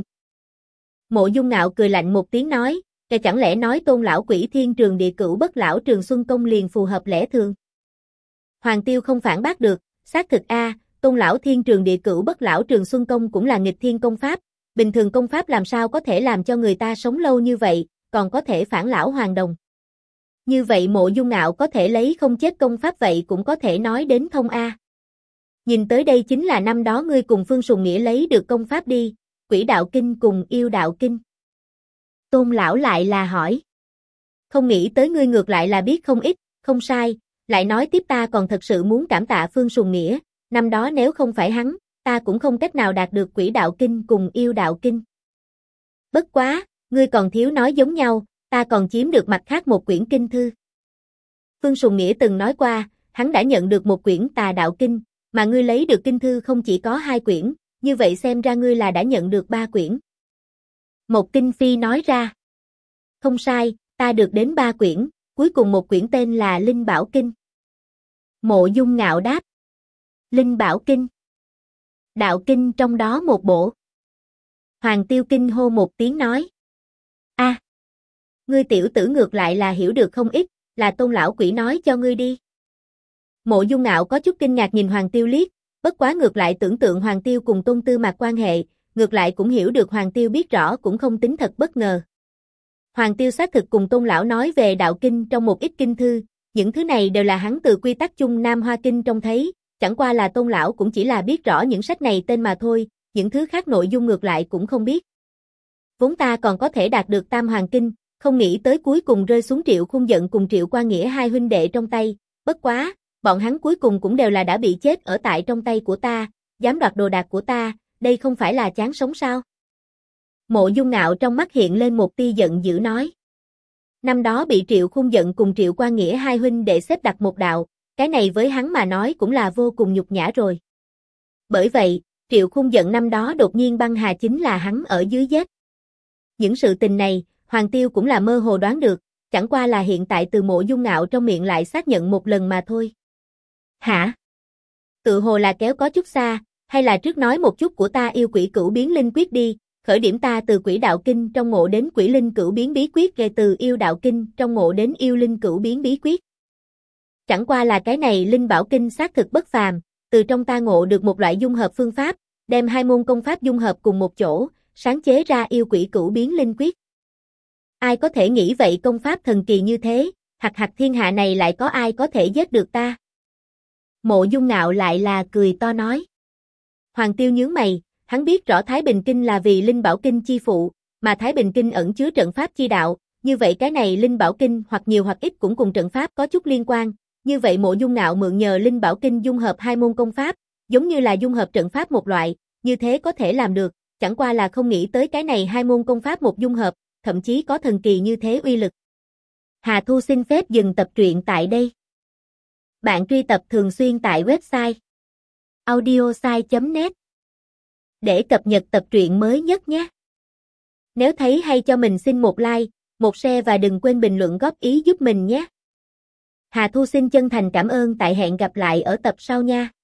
Mộ Dung Ngạo cười lạnh một tiếng nói, cái chẳng lẽ nói Tôn lão quỷ thiên trường địa cửu bất lão trường xuân công liền phù hợp lẽ thường. Hoàng Tiêu không phản bác được, xác thực a, Tôn lão thiên trường địa cửu bất lão trường xuân công cũng là nghịch thiên công pháp, bình thường công pháp làm sao có thể làm cho người ta sống lâu như vậy, còn có thể phản lão hoàn đồng. Như vậy Mộ Dung Ngạo có thể lấy không chết công pháp vậy cũng có thể nói đến thông a. Nhìn tới đây chính là năm đó ngươi cùng Phương Sùng Nghĩa lấy được công pháp đi, Quỷ Đạo Kinh cùng Yêu Đạo Kinh. Tôn lão lại là hỏi. Không nghĩ tới ngươi ngược lại là biết không ít, không sai, lại nói tiếp ta còn thật sự muốn cảm tạ Phương Sùng Nghĩa, năm đó nếu không phải hắn, ta cũng không cách nào đạt được Quỷ Đạo Kinh cùng Yêu Đạo Kinh. Bất quá, ngươi còn thiếu nói giống nhau, ta còn chiếm được mặt khác một quyển kinh thư. Phương Sùng Nghĩa từng nói qua, hắn đã nhận được một quyển Tà Đạo Kinh, mà ngươi lấy được kinh thư không chỉ có 2 quyển, như vậy xem ra ngươi là đã nhận được 3 quyển. Một Kinh Phi nói ra. Không sai, ta được đến 3 quyển, cuối cùng một quyển tên là Linh Bảo Kinh. Mộ Dung Ngạo đáp. Linh Bảo Kinh. Đạo Kinh trong đó một bộ. Hoàng Tiêu kinh hô một tiếng nói. A, ngươi tiểu tử ngược lại là hiểu được không ít, là Tôn lão quỷ nói cho ngươi đi. Mộ Dung Ngạo có chút kinh ngạc nhìn Hoàng Tiêu liếc, bất quá ngược lại tưởng tượng Hoàng Tiêu cùng Tôn Tư Mạc quan hệ, ngược lại cũng hiểu được Hoàng Tiêu biết rõ cũng không tính thật bất ngờ. Hoàng Tiêu xác thực cùng Tôn lão nói về đạo kinh trong một ít kinh thư, những thứ này đều là hắn từ quy tắc chung Nam Hoa Kinh trông thấy, chẳng qua là Tôn lão cũng chỉ là biết rõ những sách này tên mà thôi, những thứ khác nội dung ngược lại cũng không biết. Vốn ta còn có thể đạt được Tam Hoàng Kinh, không nghĩ tới cuối cùng rơi xuống Triệu Khung Dận cùng Triệu Qua Nghĩa hai huynh đệ trong tay, bất quá, bọn hắn cuối cùng cũng đều là đã bị chết ở tại trong tay của ta, dám đoạt đồ đạc của ta, đây không phải là chán sống sao? Mộ Dung Ngạo trong mắt hiện lên một tia giận dữ nói. Năm đó bị Triệu Khung Dận cùng Triệu Qua Nghĩa hai huynh đệ xếp đặt một đạo, cái này với hắn mà nói cũng là vô cùng nhục nhã rồi. Bởi vậy, Triệu Khung Dận năm đó đột nhiên băng hà chính là hắn ở dưới giết. Những sự tình này, Hoàng Tiêu cũng là mơ hồ đoán được, chẳng qua là hiện tại từ Mộ Dung Ngạo trong miệng lại xác nhận một lần mà thôi. Hả? Tự hồ là kéo có chút xa, hay là trước nói một chút của ta yêu quỷ cửu biến linh quyết đi, khởi điểm ta từ Quỷ Đạo Kinh trong ngộ đến Quỷ Linh cửu biến bí quyết kể từ Yêu Đạo Kinh trong ngộ đến Yêu Linh cửu biến bí quyết. Chẳng qua là cái này Linh Bảo Kinh xác thực bất phàm, từ trong ta ngộ được một loại dung hợp phương pháp, đem hai môn công pháp dung hợp cùng một chỗ, sáng chế ra yêu quỷ cửu biến linh quyết. Ai có thể nghĩ vậy công pháp thần kỳ như thế, hặc thiên hạ này lại có ai có thể giết được ta? Mộ Dung Ngạo lại là cười to nói. Hoàng Tiêu nhướng mày, hắn biết rõ Thái Bình Kinh là vì Linh Bảo Kinh chi phụ, mà Thái Bình Kinh ẩn chứa trận pháp chi đạo, như vậy cái này Linh Bảo Kinh hoặc nhiều hoặc ít cũng cùng trận pháp có chút liên quan, như vậy Mộ Dung Ngạo mượn nhờ Linh Bảo Kinh dung hợp hai môn công pháp, giống như là dung hợp trận pháp một loại, như thế có thể làm được, chẳng qua là không nghĩ tới cái này hai môn công pháp một dung hợp, thậm chí có thần kỳ như thế uy lực. Hà Thu xin phép dừng tập truyện tại đây. Bạn truy tập thường xuyên tại website audiosai.net để cập nhật tập truyện mới nhất nhé. Nếu thấy hay cho mình xin một like, một share và đừng quên bình luận góp ý giúp mình nhé. Hà Thu xin chân thành cảm ơn tại hẹn gặp lại ở tập sau nha.